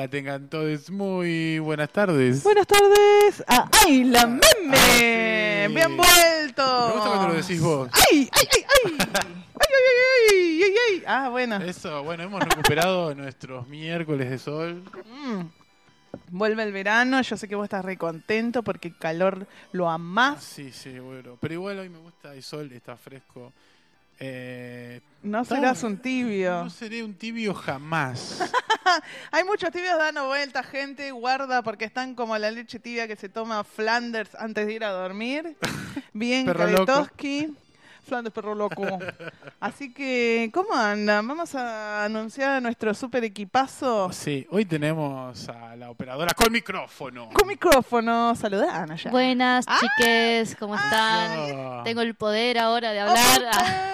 Hola, tengan todos muy buenas tardes. Buenas tardes. ¡Ay, la meme! Sí. ¡Bien vuelto! Me gusta cuando lo decís vos. ¡Ay, ay, ay, ay! ¡Ay, ay, ay, ay, ay! Ah, bueno. Eso, bueno, hemos recuperado nuestros miércoles de sol. Vuelve el verano, yo sé que vos estás re contento porque el calor lo amás. Sí, bueno. Pero igual hoy me gusta el sol, está fresco. No serás un tibio. No seré un tibio jamás. Hay muchos tibios dando vueltas, gente, guarda, porque están como la leche tibia que se toma Flanders antes de ir a dormir. Bien, Perro loco. Kaletoski. Flanders, perro loco. Así que, ¿cómo andan? Vamos a anunciar a nuestro super equipazo. Sí, hoy tenemos a la operadora con micrófono. Con micrófono, saludá, Ana, ya. Buenas, chiques, ¿cómo están? Ah. Tengo el poder ahora de hablar.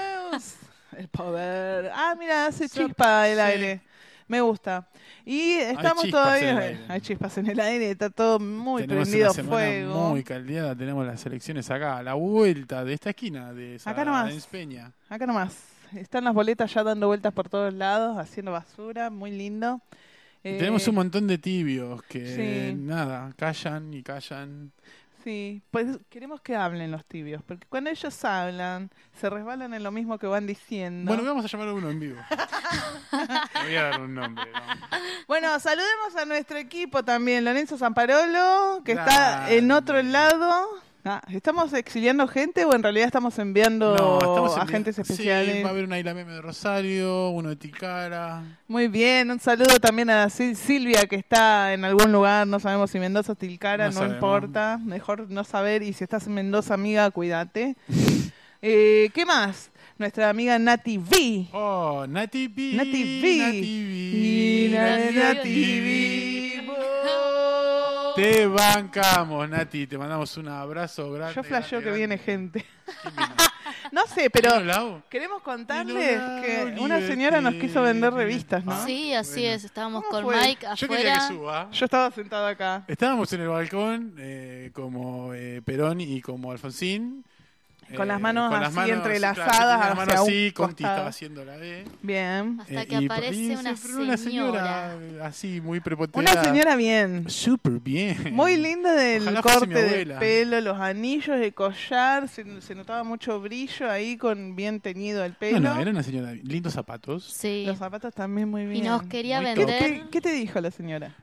El poder. Ah, mira, hace chispa el Sí. aire. Me gusta. Y estamos chispas todavía. en el aire. Hay chispas en el aire, está todo muy Tenemos prendido una semana fuego. muy caldeada, tenemos las elecciones acá, a la vuelta de esta esquina de Acá nomás. Sáenz Peña. Acá nomás. Están las boletas ya dando vueltas por todos lados, haciendo basura, muy lindo. Y tenemos un montón de tibios que sí. nada, callan y callan. Sí, pues queremos que hablen los tibios, porque cuando ellos hablan, se resbalan en lo mismo que van diciendo. Bueno, vamos a llamar a uno en vivo. Le voy a dar un nombre. ¿No? Bueno, saludemos a nuestro equipo también, Lorenzo Zamparolo, que está Grande. en otro lado. ¿Estamos exiliando gente o en realidad estamos enviando No, estamos agentes especiales? Sí, va a haber una Isla Meme de Rosario, uno de Tilcara. Muy bien, un saludo también a Silvia, que está en algún lugar, no sabemos si Mendoza o Tilcara, No no sabemos. importa, mejor no saber, y si estás en Mendoza, amiga, cuídate. ¿Qué más? Nuestra amiga Nati V. Oh, Nati B. Nati V. Nati V. Nati V. Te bancamos, Nati. Te mandamos un abrazo grande. Yo flasheo que grande, viene grande. gente. ¿Quién vino? No sé, pero ¿Vino Lau? queremos contarles Hola, que una señora nos quiso vender revistas, ¿no? Ah, Sí, así bueno. es. Estábamos ¿Cómo con fue? Mike Yo quería afuera. que suba. Yo estaba sentada acá. Estábamos en el balcón como Perón y como Alfonsín. Con las manos así entrelazadas claro, tenía las manos hacia así, un Conti costado. estaba haciendo la D. Bien. Hasta que y aparece una se fue una señora así, muy prepotente. Una señora bien. Súper bien. Muy linda del Ojalá fuese corte mi de abuela. pelo, los anillos, el collar. Se notaba mucho brillo ahí con bien teñido el pelo. No, era una señora. Lindos zapatos. Sí. Los zapatos también muy bien. Y nos quería Muy vender. ¿Qué te dijo la señora?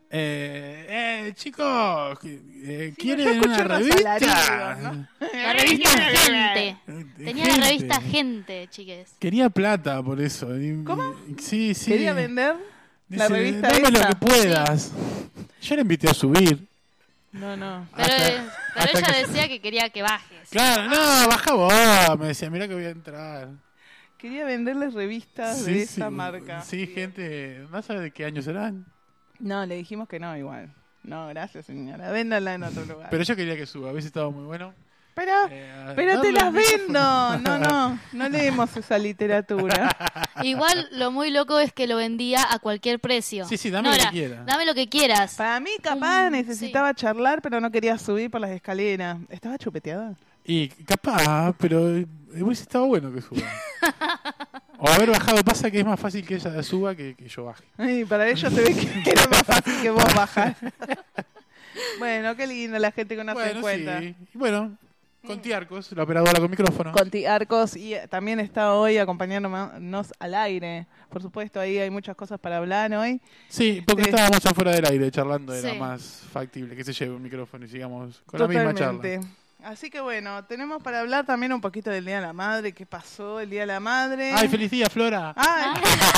Chicos, yo ¿quieren escuché una unos revista? alaridos, ¿no? La revista Gente. Tenía la Gente. revista Gente, chiques. Quería plata por eso. ¿Cómo? Sí. Quería vender la Dice, revista dame lo esa. que puedas. Yo la invité a subir. No. Pero, hasta ella que- decía que quería que bajes. Claro, no, baja vos. Me decía, mirá que voy a entrar. Quería venderles revistas de esa marca. Sí, gente, ¿no sabes de qué año serán? No, le dijimos que no, igual. No, gracias, señora. Véndala en otro lugar. Pero yo quería que suba, hubiese estado muy bueno. Pero Darle te las el micrófono. vendo. No leemos esa literatura. Igual lo muy loco es que lo vendía a cualquier precio. Sí, dame No lo que era, quiera. Dame lo que quieras. Para mí, capaz, Mm, necesitaba charlar, pero no quería subir por las escaleras. ¿Estaba chupeteada? Y capaz, pero hubiese estado bueno que suba. O haber bajado, pasa que es más fácil que ella suba que yo baje. Ay, para ellos se ve que era más fácil que vos bajar. Bueno, qué lindo la gente que no se encuentra. sí. Y bueno, Conti Arcos, la operadora con micrófono. Conti Arcos, y también está hoy acompañándonos al aire. Por supuesto, ahí hay muchas cosas para hablar hoy. Sí, porque Sí. estábamos afuera del aire charlando, era Sí. más factible que se lleve un micrófono y sigamos con la misma charla. Así que bueno, tenemos para hablar también un poquito del Día de la Madre. ¿Qué pasó el Día de la Madre? ¡Ay, feliz día, Flora! Ay.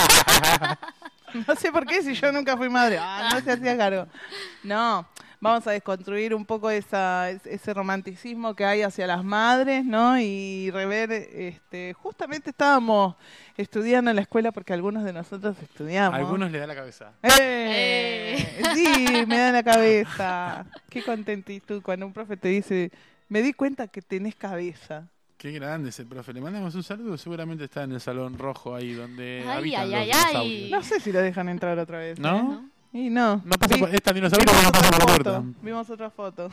No sé por qué, si yo nunca fui madre. No se hacía cargo. No, vamos a desconstruir un poco ese romanticismo que hay hacia las madres, ¿no? Y rever, justamente estábamos estudiando en la escuela porque algunos de nosotros estudiamos. A algunos le da la cabeza. Sí, me da la cabeza. Qué contentitud cuando un profe te dice, me di cuenta que tenés cabeza. Qué grande ese profe. Le mandamos un saludo. Seguramente está en el salón rojo ahí donde Ay, habitan ay, los ay, dinosaurios. No sé si lo dejan entrar otra vez. ¿No? Y no. No pasa por, es tan dinosaurio Vimos que no pasa otra por la foto. puerta. Vimos otra foto.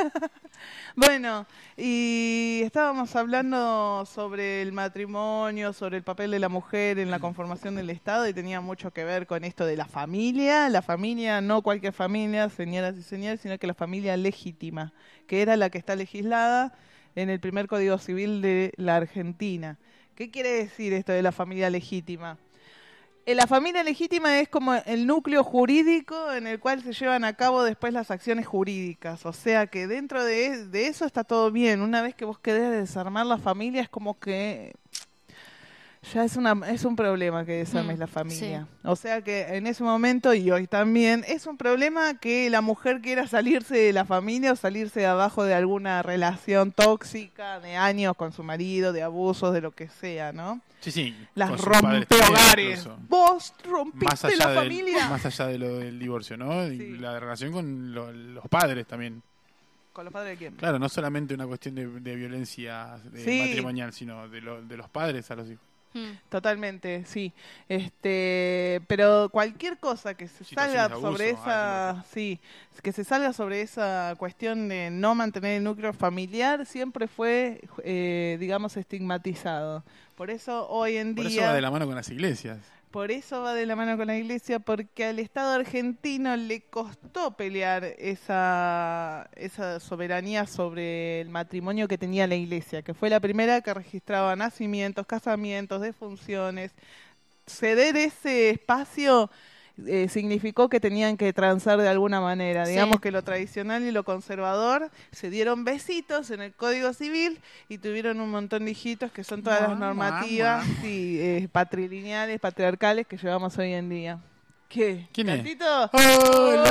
Bueno, y estábamos hablando sobre el matrimonio, sobre el papel de la mujer en la conformación del Estado y tenía mucho que ver con esto de la familia. La familia, no cualquier familia, señoras y señores, sino que la familia legítima, que era la que está legislada en el primer Código Civil de la Argentina. ¿Qué quiere decir esto de la familia legítima? La familia legítima es como el núcleo jurídico en el cual se llevan a cabo después las acciones jurídicas. O sea que dentro de eso está todo bien. Una vez que vos querés desarmar la familia es como que ya es un problema que desarmes la familia. Sí. O sea que en ese momento y hoy también es un problema que la mujer quiera salirse de la familia o salirse de abajo de alguna relación tóxica de años con su marido, de abusos, de lo que sea, ¿no? Sí, sí. Las rompehogares. Vos rompiste la familia. Más allá de lo del divorcio, ¿no? Sí. Y la relación con los padres también. ¿Con los padres de quién? Claro, no solamente una cuestión de violencia matrimonial, sino de los padres a los hijos. Totalmente, sí. Pero cualquier cosa que se salga sobre esa, que se salga sobre esa cuestión de no mantener el núcleo familiar siempre fue, digamos, estigmatizado. Por eso hoy en día. Por eso va de la mano con las iglesias. Por eso va de la mano con la iglesia, porque al Estado argentino le costó pelear esa soberanía sobre el matrimonio que tenía la iglesia, que fue la primera que registraba nacimientos, casamientos, defunciones. Ceder ese espacio significó que tenían que transar de alguna manera. Digamos que lo tradicional y lo conservador se dieron besitos en el Código Civil y tuvieron un montón de hijitos que son todas las normativas patrilineales, patriarcales que llevamos hoy en día. ¿Qué? ¿Quién ¿Cantito? es? ¡Hola!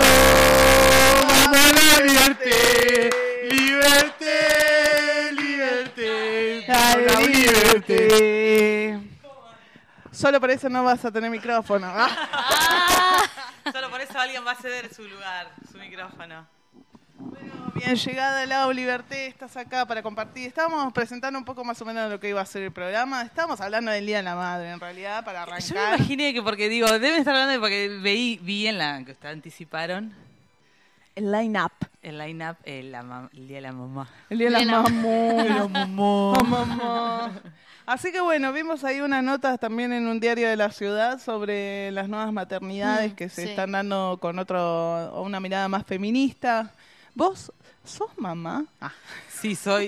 ¡Liberté! ¡Liberté! ¡Liberté! ¡Ay, liberté! Solo por eso no vas a tener micrófono. Solo por eso alguien va a ceder su lugar, su micrófono. Bueno, bien, llegada Lau Liberté, estás acá para compartir. Estábamos presentando un poco más o menos lo que iba a ser el programa. Estábamos hablando del Día de la Madre, en realidad, para arrancar. Yo me imaginé que porque, deben estar hablando de porque vi en la que ustedes anticiparon. El line-up. El line-up, el Día de la Mamá. El Día de la Mamá. Mamá. Así que bueno, vimos ahí unas notas también en un diario de la ciudad sobre las nuevas maternidades que se están dando con una mirada más feminista. ¿Vos sos mamá? Sí, soy.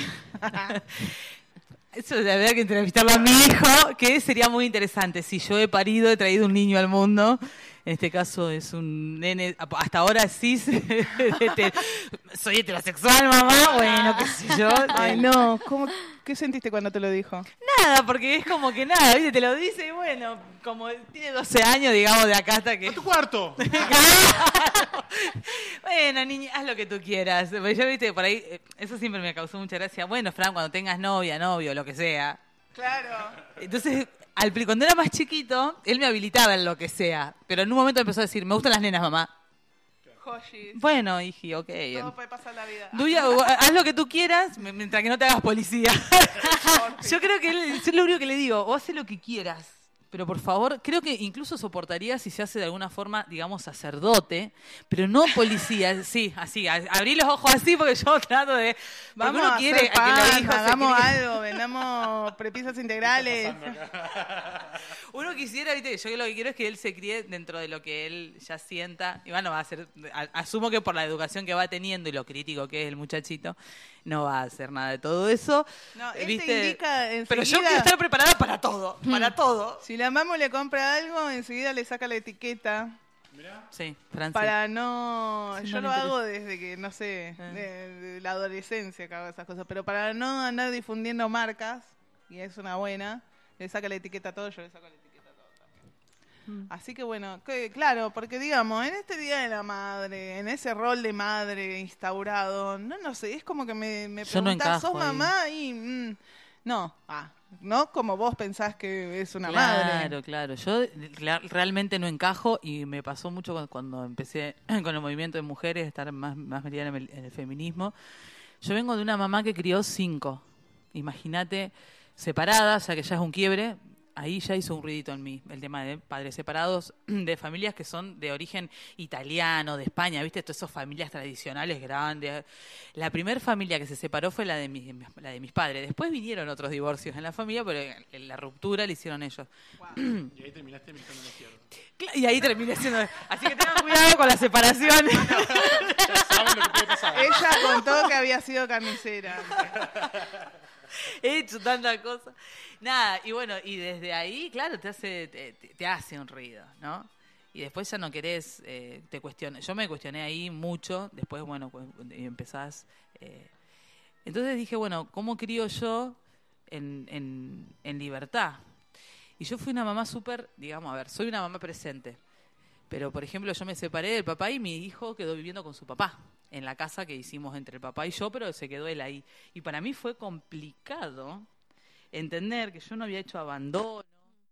Eso habría que entrevistarlo a mi hijo, que sería muy interesante. Si yo he traído un niño al mundo. En este caso es un nene, hasta ahora sí, soy heterosexual, mamá, bueno, qué sé yo. Ay, no, ¿qué sentiste cuando te lo dijo? Nada, porque es como que nada, ¿viste? Te lo dice y bueno, como tiene 12 años, digamos, de acá hasta que... ¡A tu cuarto! Bueno, niña, haz lo que tú quieras. Yo, viste, por ahí, eso siempre me causó mucha gracia. Bueno, Fran, cuando tengas novia, novio, lo que sea. Claro. Entonces... Cuando era más chiquito, él me habilitaba en lo que sea. Pero en un momento empezó a decir, me gustan las nenas, mamá. Joshis. Bueno, dije, ok. Todo puede pasar en la vida. Haz lo que tú quieras, mientras que no te hagas policía. Yo creo que yo lo único que le digo, vos haz lo que quieras. Pero por favor, creo que incluso soportaría si se hace de alguna forma, digamos, sacerdote, pero no policía. Sí, así, abrí los ojos así porque yo trato de... Vamos uno a quiere hacer a que los hijos hagamos algo, vendamos prepisas integrales. Uno quisiera, viste, yo lo que quiero es que él se críe dentro de lo que él ya sienta. Y bueno, va a ser, asumo que por la educación que va teniendo y lo crítico que es el muchachito, no va a hacer nada de todo eso. No, él ¿viste? te indica enseguida... Pero yo quiero estar preparada para todo, para todo. Si la mamá le compra algo, enseguida le saca la etiqueta. Mirá. Sí, Francia. Para no... Sí, yo no lo me hago desde que, no sé, de la adolescencia que hago esas cosas. Pero para no andar difundiendo marcas, y es una buena, le saca la etiqueta a todo, yo le saco la etiqueta a todo también. Así que bueno, claro, porque digamos, en este Día de la Madre, en ese rol de madre instaurado, no sé, es como que me preguntás, ¿sos mamá? Y no como vos pensás que es una madre. Claro. Yo realmente no encajo y me pasó mucho cuando empecé con el movimiento de mujeres, estar más metida en el feminismo. Yo vengo de una mamá que crió 5. Imagínate, separada, o sea que ya es un quiebre. ahí ya hizo un ruidito en mí, el tema de padres separados, de familias que son de origen italiano, de España, ¿viste? Todas esas familias tradicionales grandes. La primer familia que se separó fue la de mis padres. Después vinieron otros divorcios en la familia, pero la ruptura la hicieron ellos. Y ahí terminaste militando en la izquierda. Y ahí terminé siendo... Así que tengan cuidado con las separaciones. Ya saben lo que puede pasar. Ella contó que había sido carnicera. He hecho tanta cosa. Nada, y bueno, y desde ahí, claro, te hace un ruido, ¿no? Y después ya no querés, te cuestiones. Yo me cuestioné ahí mucho, después, bueno, empezás... Entonces dije, bueno, ¿cómo crío yo en libertad? Y yo fui una mamá súper, digamos, a ver, soy una mamá presente. Pero, por ejemplo, yo me separé del papá y mi hijo quedó viviendo con su papá en la casa que hicimos entre el papá y yo, pero se quedó él ahí. Y para mí fue complicado entender que yo no había hecho abandono.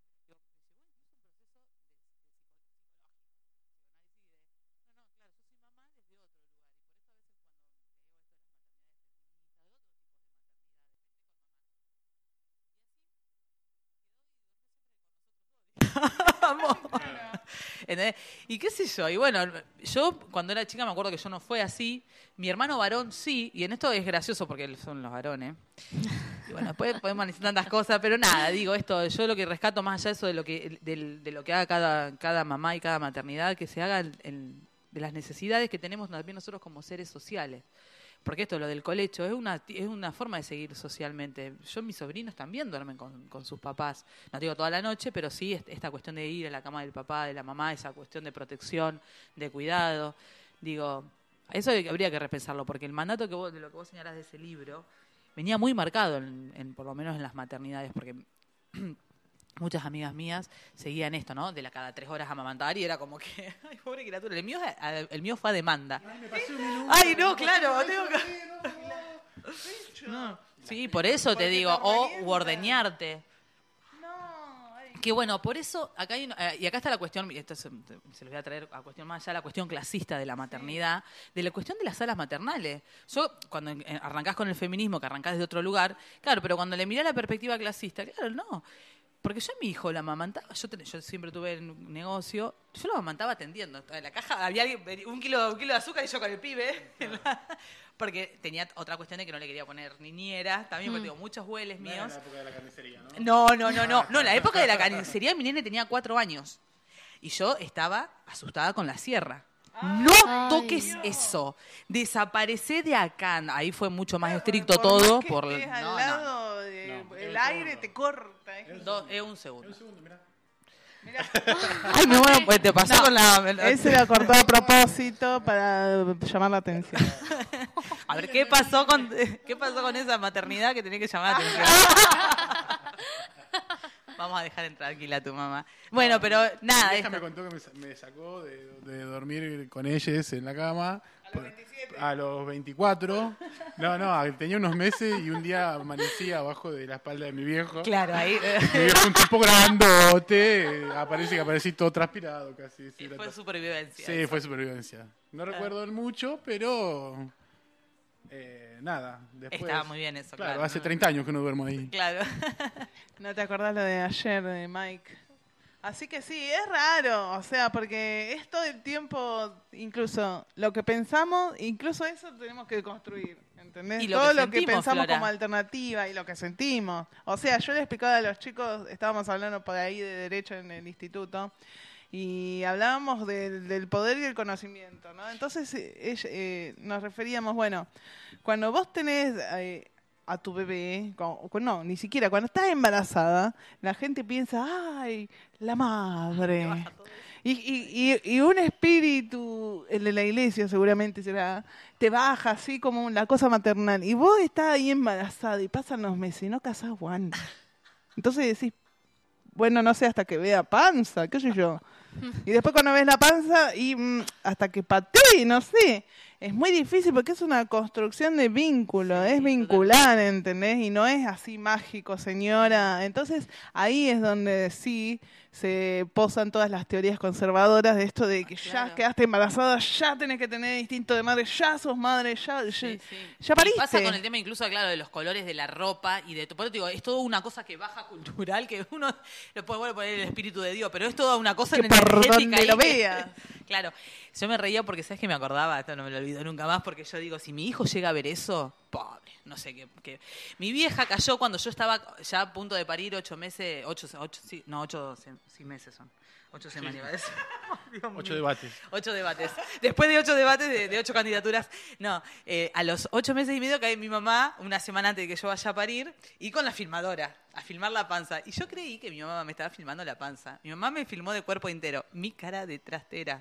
Vamos. ¿Entendés? Y qué sé yo, y bueno, yo cuando era chica me acuerdo que yo no fue así, mi hermano varón sí, y en esto es gracioso porque son los varones, y bueno, después podemos decir tantas cosas, pero nada, digo esto, yo lo que rescato más allá de eso de lo que haga cada mamá y cada maternidad, que se haga de las necesidades que tenemos también nosotros como seres sociales. Porque esto, lo del colecho, es una forma de seguir socialmente. Mis sobrinos también duermen con sus papás. No digo toda la noche, pero sí esta cuestión de ir a la cama del papá, de la mamá, esa cuestión de protección, de cuidado. Digo, eso habría que repensarlo, porque el mandato de lo que vos señalás de ese libro venía muy marcado, por lo menos en las maternidades, porque... Muchas amigas mías seguían esto, ¿no? De cada 3 horas amamantar y era como que, ay, pobre criatura, el mío fue a demanda. Ay, me pasé un minuto. Ay, no, claro, tengo que... No, sí, por eso te digo, u ordeñarte. Que bueno, por eso, acá hay y acá está la cuestión, y esto se los voy a traer a cuestión más allá, la cuestión clasista de la maternidad, de la cuestión de las salas maternales. Yo, cuando arrancás con el feminismo, que arrancás desde otro lugar, claro, pero cuando le miré la perspectiva clasista, claro, no. Porque yo a mi hijo la amamantaba, yo siempre tuve un negocio, yo lo amamantaba atendiendo. En la caja había alguien, un kilo de azúcar y yo con el pibe. Porque tenía otra cuestión de que no le quería poner niñera, también porque tengo muchos hueles míos. No era la época de la carnicería, ¿no? No, la época de la carnicería mi nene tenía 4 años. Y yo estaba asustada con la sierra. No toques eso. Desaparecé de acá. Ahí fue mucho más estricto todo. Por al lado el aire te corta. Un segundo. Mirá. Ay, me bueno, pues te pasó con la... Él se la cortó a propósito para llamar la atención. A ver, ¿qué pasó con esa maternidad que tenía que llamar la atención? Vamos a dejar entrar tranquila a tu mamá. Bueno, pero nada. Mi hija me contó que me sacó de dormir con ellos en la cama. A los 24. No, tenía unos meses y un día amanecía abajo de la espalda de mi viejo. Claro, ahí. Mi viejo un tipo grandote. Parece que aparecí todo transpirado casi. Sí, fue supervivencia. Sí, eso. Fue supervivencia. No recuerdo mucho, pero... nada. Después, estaba muy bien eso, claro. Hace 30 años que no duermo ahí. Claro. ¿No te acordás lo de ayer de Mike? Así que sí, es raro, o sea, porque es todo el tiempo, incluso lo que pensamos, incluso eso tenemos que construir, ¿entendés? Y todo lo que sentimos, pensamos Flora, como alternativa y lo que sentimos. O sea, yo le explicaba a los chicos, estábamos hablando por ahí de derecho en el instituto, y hablábamos del poder y el conocimiento, ¿no? Entonces nos referíamos, bueno, cuando vos tenés... a tu bebé, no, ni siquiera, cuando estás embarazada, la gente piensa, ¡ay, la madre! Y un espíritu, el de la iglesia seguramente será, te baja así como la cosa maternal. Y vos estás ahí embarazada y pasan los meses y no casás guante. Entonces decís, bueno, no sé, hasta que vea panza, qué sé yo. Y después cuando ves la panza y hasta que patee, no sé. Es muy difícil porque es una construcción de vínculo, es vincular, ¿entendés? Y no es así mágico, señora. Entonces ahí es donde sí se posan todas las teorías conservadoras de esto de que ya Claro. quedaste embarazada, ya tenés que tener instinto de madre, ya sos madre, ya Sí. ya pariste. Y pasa con el tema incluso, claro, de los colores de la ropa y de... Por eso digo, es todo una cosa que baja cultural, que uno lo puede bueno, poner el espíritu de Dios, pero es toda una cosa Que por energética donde ahí lo que- veas. Claro, yo me reía porque, ¿sabes qué me acordaba? Esto no me lo olvido nunca más, porque yo digo, si mi hijo llega a ver eso, pobre, no sé qué. Mi vieja cayó cuando yo estaba ya a punto de parir 8 meses, 8 meses son. 8 semanas iba a decir. Dios 8 mío. debates. 8 debates. Después de 8 debates, de 8 candidaturas. No, a los 8 meses y medio cae mi mamá, una semana antes de que yo vaya a parir, y con la filmadora, a filmar la panza. Y yo creí que mi mamá me estaba filmando la panza. Mi mamá me filmó de cuerpo entero. Mi cara de trastera.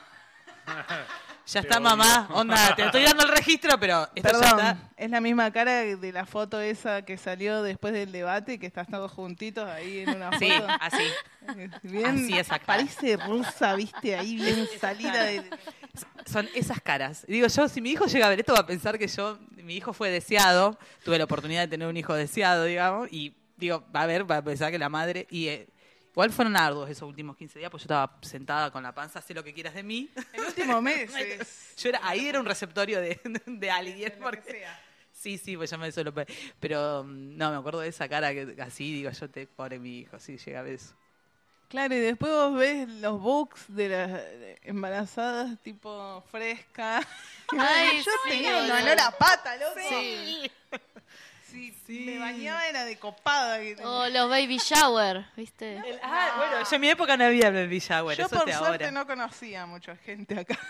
Ya Te está, odio. mamá. Onda, te estoy dando el registro, pero esto ya Perdón, está. es la misma cara de la foto esa que salió después del debate, que están todos juntitos ahí en una foto. Sí, así. Bien, Así esa cara. parece rusa, viste, ahí bien salida de... Son esas caras. Digo, yo, si mi hijo llega a ver esto, va a pensar que mi hijo fue deseado, tuve la oportunidad de tener un hijo deseado, digamos, y digo, va a pensar que la madre, igual fueron arduos esos últimos 15 días, pues yo estaba sentada con la panza, sé lo que quieras de mí. El último mes es... Ahí era un receptorio de alguien. Lo que Porque, sea. sí, pues yo me suelo... Pero no, me acuerdo de esa cara que así, digo, pobre mi hijo, sí, llega a ver eso. Claro, y después vos ves los books de las embarazadas tipo fresca. Ay, yo sí, tenía un boludo. olor a pata, loco. Sí. Sí, me bañaba era de copada. O los baby shower, ¿viste? Bueno, yo en mi época no había baby shower, Yo eso por es de suerte ahora. no conocía a mucha gente acá.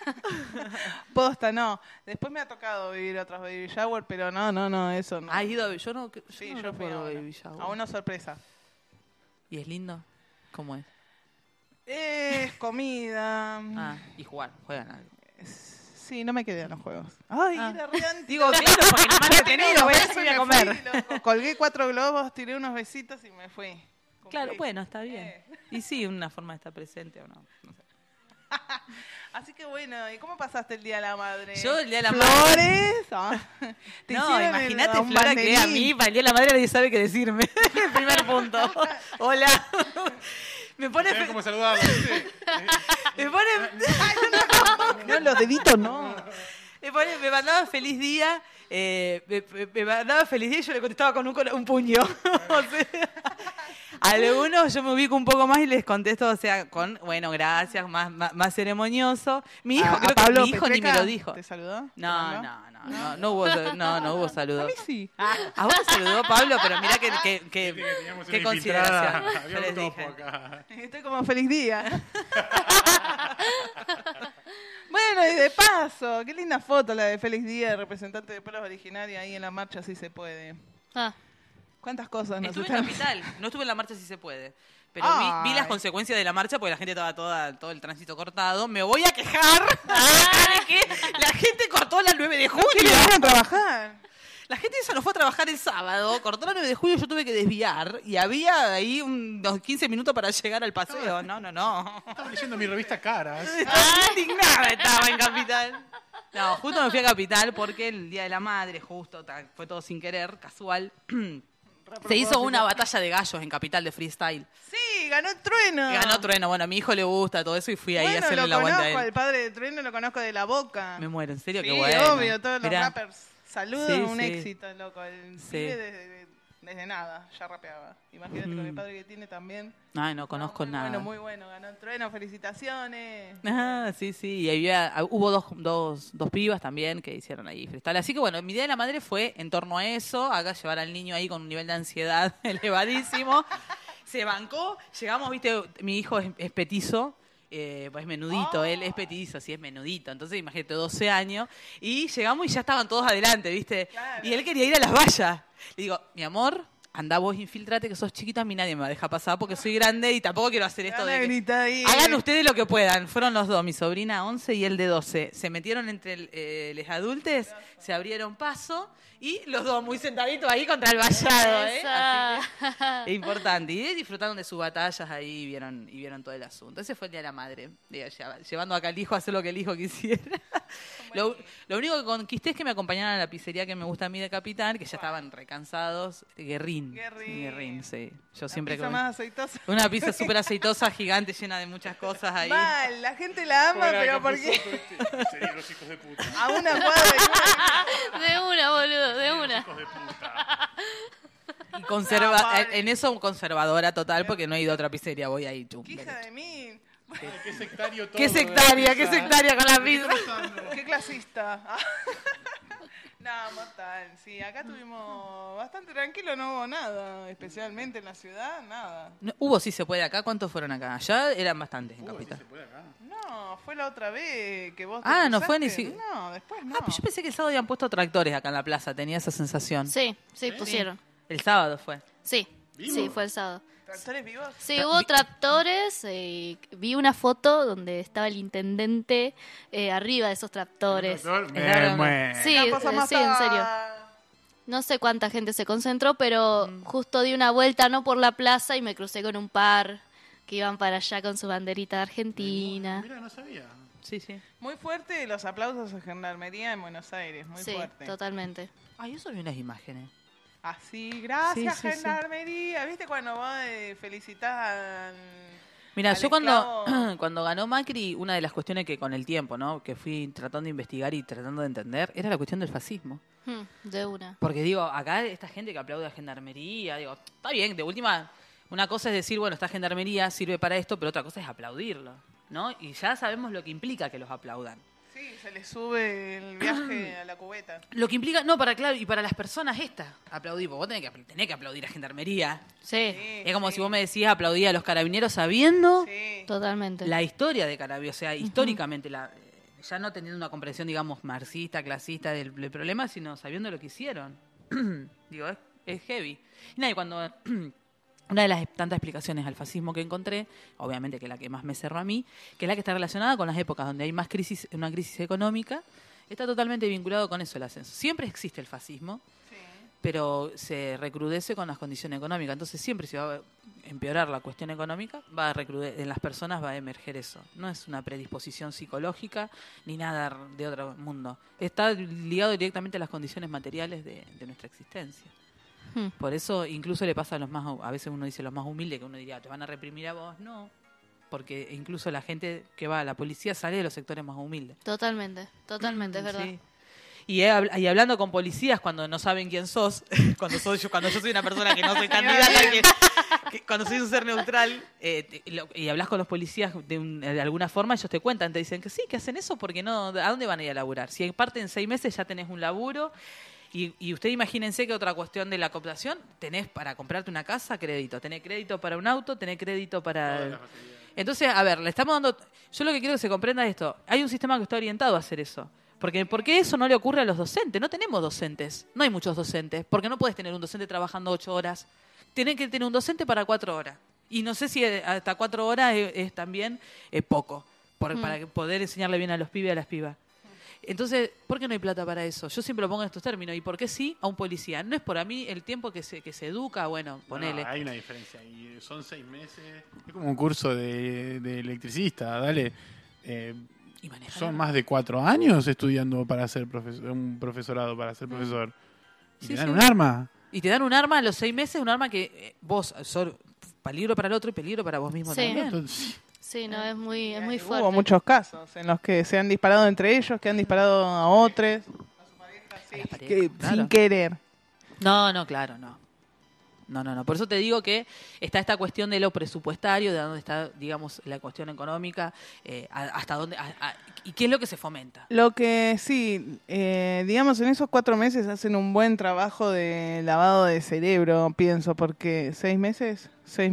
Posta, no. Después me ha tocado vivir otros baby shower, pero no, eso no. ¿Has ido? Yo no sí, no yo fui a recuerdo uno. baby shower. A una sorpresa. ¿Y es lindo? ¿Cómo es? Es comida. Y juegan algo. Sí, no me quedé en los juegos. Ay, era re anti- Digo, claro, porque no me han detenido, voy a Eso subir a me comer. fui, loco. Colgué 4 globos, tiré unos besitos y me fui. Claro, Cumplí. bueno, está bien. Y sí, una forma de estar presente o no. No sé. Así que bueno, ¿y cómo pasaste el Día de la Madre? Yo el Día de la ¿Flores? Ah, ¿te No, hicieron imagínate, un Flora, que a banderín? mí, para el Día de la Madre, nadie sabe qué decirme. El primer punto. Hola. Me pone... ¿Sabes cómo saludarlo? ¿Viste? Me pone... No, los deditos no. Me mandaba feliz día, me mandaba feliz día y yo le contestaba con un puño. O sea, a algunos yo me ubico un poco más y les contesto, o sea, con, bueno, gracias, más ceremonioso. Mi hijo, creo que mi hijo ni me lo dijo. ¿Te saludó? ¿Te No mandó? no hubo A saludo. mí sí. A vos te saludó Pablo, pero mirá Viste que teníamos qué una consideración. infiltrada. Yo Había les un topo dije. acá. Estoy como feliz día. Bueno, y de paso, qué linda foto la de Feliz Día, representante de pueblos originarios ahí en la marcha, si se puede. Ah, ¿Cuántas cosas nos Estuve en están... Capital, no estuve en la marcha si se puede. Pero vi Ay. las consecuencias de la marcha porque la gente estaba todo el tránsito cortado. Me voy a quejar de que la gente cortó la 9 de julio. ¿Quieren ir a trabajar? La gente esa no fue a trabajar el sábado, cortó la 9 de julio, yo tuve que desviar y había ahí unos 15 minutos para llegar al paseo. No. Estaba leyendo mi revista Caras. Indignada estaba en Capital. No, justo me fui a Capital porque el Día de la Madre, justo, fue todo sin querer, casual. Se hizo una batalla de gallos en Capital de freestyle. Sí, ganó Trueno. Ganó Trueno, bueno, a mi hijo le gusta todo eso y fui ahí a Bueno, hacerle lo la vuelta a conozco, él. al padre de Trueno lo conozco de la boca. Me muero, en serio, Sí, qué bueno. obvio, todos los Mirá. rappers. Saludos, Sí, un sí. éxito, loco. El Sí. pibe desde nada, ya rapeaba. Imagínate con el padre que tiene también. Ay, no conozco muy nada. Bueno, muy bueno. Ganó Trueno, felicitaciones. Ah, sí. Y hubo dos pibas también que hicieron ahí freestyle. Así que bueno, mi Día de la Madre fue en torno a eso. Acá llevar al niño ahí con un nivel de ansiedad elevadísimo. Se bancó. Llegamos, viste, mi hijo es petizo. Pues menudito, él es petizo, sí es menudito. Entonces, imagínate, 12 años. Y llegamos y ya estaban todos adelante, ¿viste? Claro. Y él quería ir a las vallas. Le digo, mi amor, andá vos, infiltrate, que sos chiquita, a mí nadie me va a dejar pasar porque soy grande y tampoco quiero hacer esto Gana de que... grita ahí. Hagan ustedes lo que puedan. Fueron los dos, mi sobrina 11 y él de 12. Se metieron entre los adultos, se abrieron paso y los dos muy sentaditos ahí contra el vallado. esa. Así que, importante. Y disfrutaron de sus batallas ahí y vieron todo el asunto. Ese fue el Día de la Madre. Digo, llevando acá al hijo a hacer lo que el hijo quisiera. Lo único que conquisté es que me acompañaran a la pizzería que me gusta a mí de Capital, que ya estaban recansados. Guerrini Guerrín. Guerrín. Sí. Yo La siempre pizza comí. más aceitosa. Una pizza súper aceitosa, gigante, llena de muchas cosas ahí. Mal, la gente la ama, pero ¿por qué? Serían los hijos de puta. A una cuadra De una, boludo, de una. Hijos de puta. Y padre. en eso conservadora total, porque no he ido a otra pizzería, voy ahí. ¿Qué hija de mí? Qué sectario todo. ¿Qué sectaria con la pizza? Qué clasista. No, mortal. Sí, acá estuvimos bastante tranquilos, no hubo nada, especialmente en la ciudad, nada. No, hubo sí se puede acá, ¿cuántos fueron acá? Allá eran bastantes en ¿Sí Capital. se puede acá? No, fue la otra vez que vos te Ah, no fue ni cruzaste. si- No, después no. Ah, pero yo pensé que el sábado habían puesto tractores acá en la plaza, tenía esa sensación. Sí, sí, pusieron. El sábado fue. Sí, ¿Vivo? sí, fue el sábado. ¿Tractores vivos? Sí, hubo tractores. Vi una foto donde estaba el intendente arriba de esos tractores. Doctor, Era me una- muero. Sí, La cosa más sí, en serio. No sé cuánta gente se concentró, pero justo di una vuelta no por la plaza y me crucé con un par que iban para allá con su banderita de Argentina. Mira, no sabía. Sí, sí. Muy fuerte los aplausos a Gendarmería en Buenos Aires, muy Sí, fuerte. totalmente. Ay, eso vi unas imágenes. Así, gracias Sí, sí, sí. Gendarmería. ¿Viste cuando vos felicitas al... Mira, al yo esclavo? cuando ganó Macri, una de las cuestiones que con el tiempo, ¿no? Que fui tratando de investigar y tratando de entender, era la cuestión del fascismo. De una. Porque digo, acá esta gente que aplaude a Gendarmería, digo, está bien, de última, una cosa es decir, bueno, esta Gendarmería sirve para esto, pero otra cosa es aplaudirlo, ¿no? Y ya sabemos lo que implica que los aplaudan. Sí, se le sube el viaje a la cubeta. Lo que implica, no, para claro, y para las personas estas, aplaudir, porque vos tenés que aplaudir a Gendarmería. Sí, Sí, Es como sí, si vos me decías aplaudir a los carabineros sabiendo Sí. totalmente. la historia de Carabineros, o sea, históricamente, ya no teniendo una comprensión, digamos, marxista, clasista del problema, sino sabiendo lo que hicieron. Digo, es heavy. Y nada, y cuando una de las tantas explicaciones al fascismo que encontré, obviamente que la que más me cerró a mí, que es la que está relacionada con las épocas donde hay más crisis, una crisis económica, está totalmente vinculado con eso el ascenso. Siempre existe el fascismo, Sí. pero se recrudece con las condiciones económicas. Entonces siempre si va a empeorar la cuestión económica, en las personas va a emerger eso. No es una predisposición psicológica ni nada de otro mundo. Está ligado directamente a las condiciones materiales de nuestra existencia. Por eso incluso le pasa a los más, a veces uno dice los más humildes, que uno diría, te van a reprimir a vos. No, porque incluso la gente que va a la policía sale de los sectores más humildes. Totalmente, totalmente, es verdad. Sí. Y hablando con policías cuando no saben quién sos, cuando yo soy una persona que no soy candidata, que cuando soy un ser neutral, y hablas con los policías de alguna forma, ellos te cuentan, te dicen que sí, que hacen eso porque no, ¿a dónde van a ir a laburar? Si parte en 6 meses ya tenés un laburo, y usted imagínense que otra cuestión de la cooptación, tenés para comprarte una casa, crédito, tenés crédito para un auto, tenés crédito para... Entonces, a ver, le estamos dando... Yo lo que quiero que se comprenda es esto, hay un sistema que está orientado a hacer eso. Porque ¿por qué eso no le ocurre a los docentes? No tenemos docentes, no hay muchos docentes, porque no puedes tener un docente trabajando 8 horas. Tenés que tener un docente para 4 horas. Y no sé si hasta 4 horas es también poco, para poder enseñarle bien a los pibes y a las pibas. Entonces, ¿por qué no hay plata para eso? Yo siempre lo pongo en estos términos. ¿Y por qué sí a un policía? No es por a mí el tiempo que se educa, bueno, ponele. No, hay una diferencia. Y son 6 meses. Es como un curso de electricista, dale. Y manejar. Son más de 4 años estudiando para ser un profesorado, para ser profesor. Y Sí, te dan sí. un arma. Y te dan un arma a los 6 meses, un arma que vos sos peligro para el otro y peligro para vos mismo Sí. también. Entonces, Sí, no, es muy fuerte. Hubo muchos casos en los que se han disparado entre ellos, que han disparado a otros, A las parejas, que, claro. sin querer. No, claro, no. No. Por eso te digo que está esta cuestión de lo presupuestario, de dónde está, digamos, la cuestión económica, hasta dónde, y qué es lo que se fomenta. Lo que sí, digamos, en esos 4 meses hacen un buen trabajo de lavado de cerebro, pienso, porque 6 meses,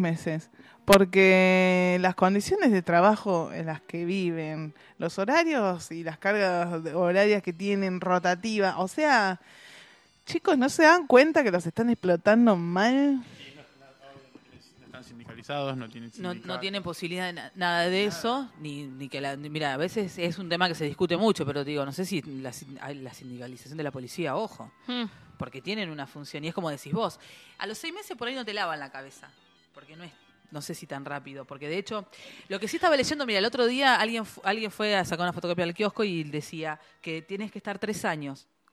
porque las condiciones de trabajo en las que viven, los horarios y las cargas horarias que tienen rotativa, o sea, chicos, ¿no se dan cuenta que los están explotando mal? no están sindicalizados, no tienen No sindicato. tienen posibilidad de nada de eso, ni que mira, a veces es un tema que se discute mucho, pero digo, no sé si la sindicalización de la policía, ojo, porque tienen una función, y es como decís vos, a los 6 meses por ahí no te lavan la cabeza, porque no sé si tan rápido, porque de hecho, lo que sí estaba leyendo, mira, el otro día alguien fue a sacar una fotocopia del kiosco y decía que tienes que estar 3 años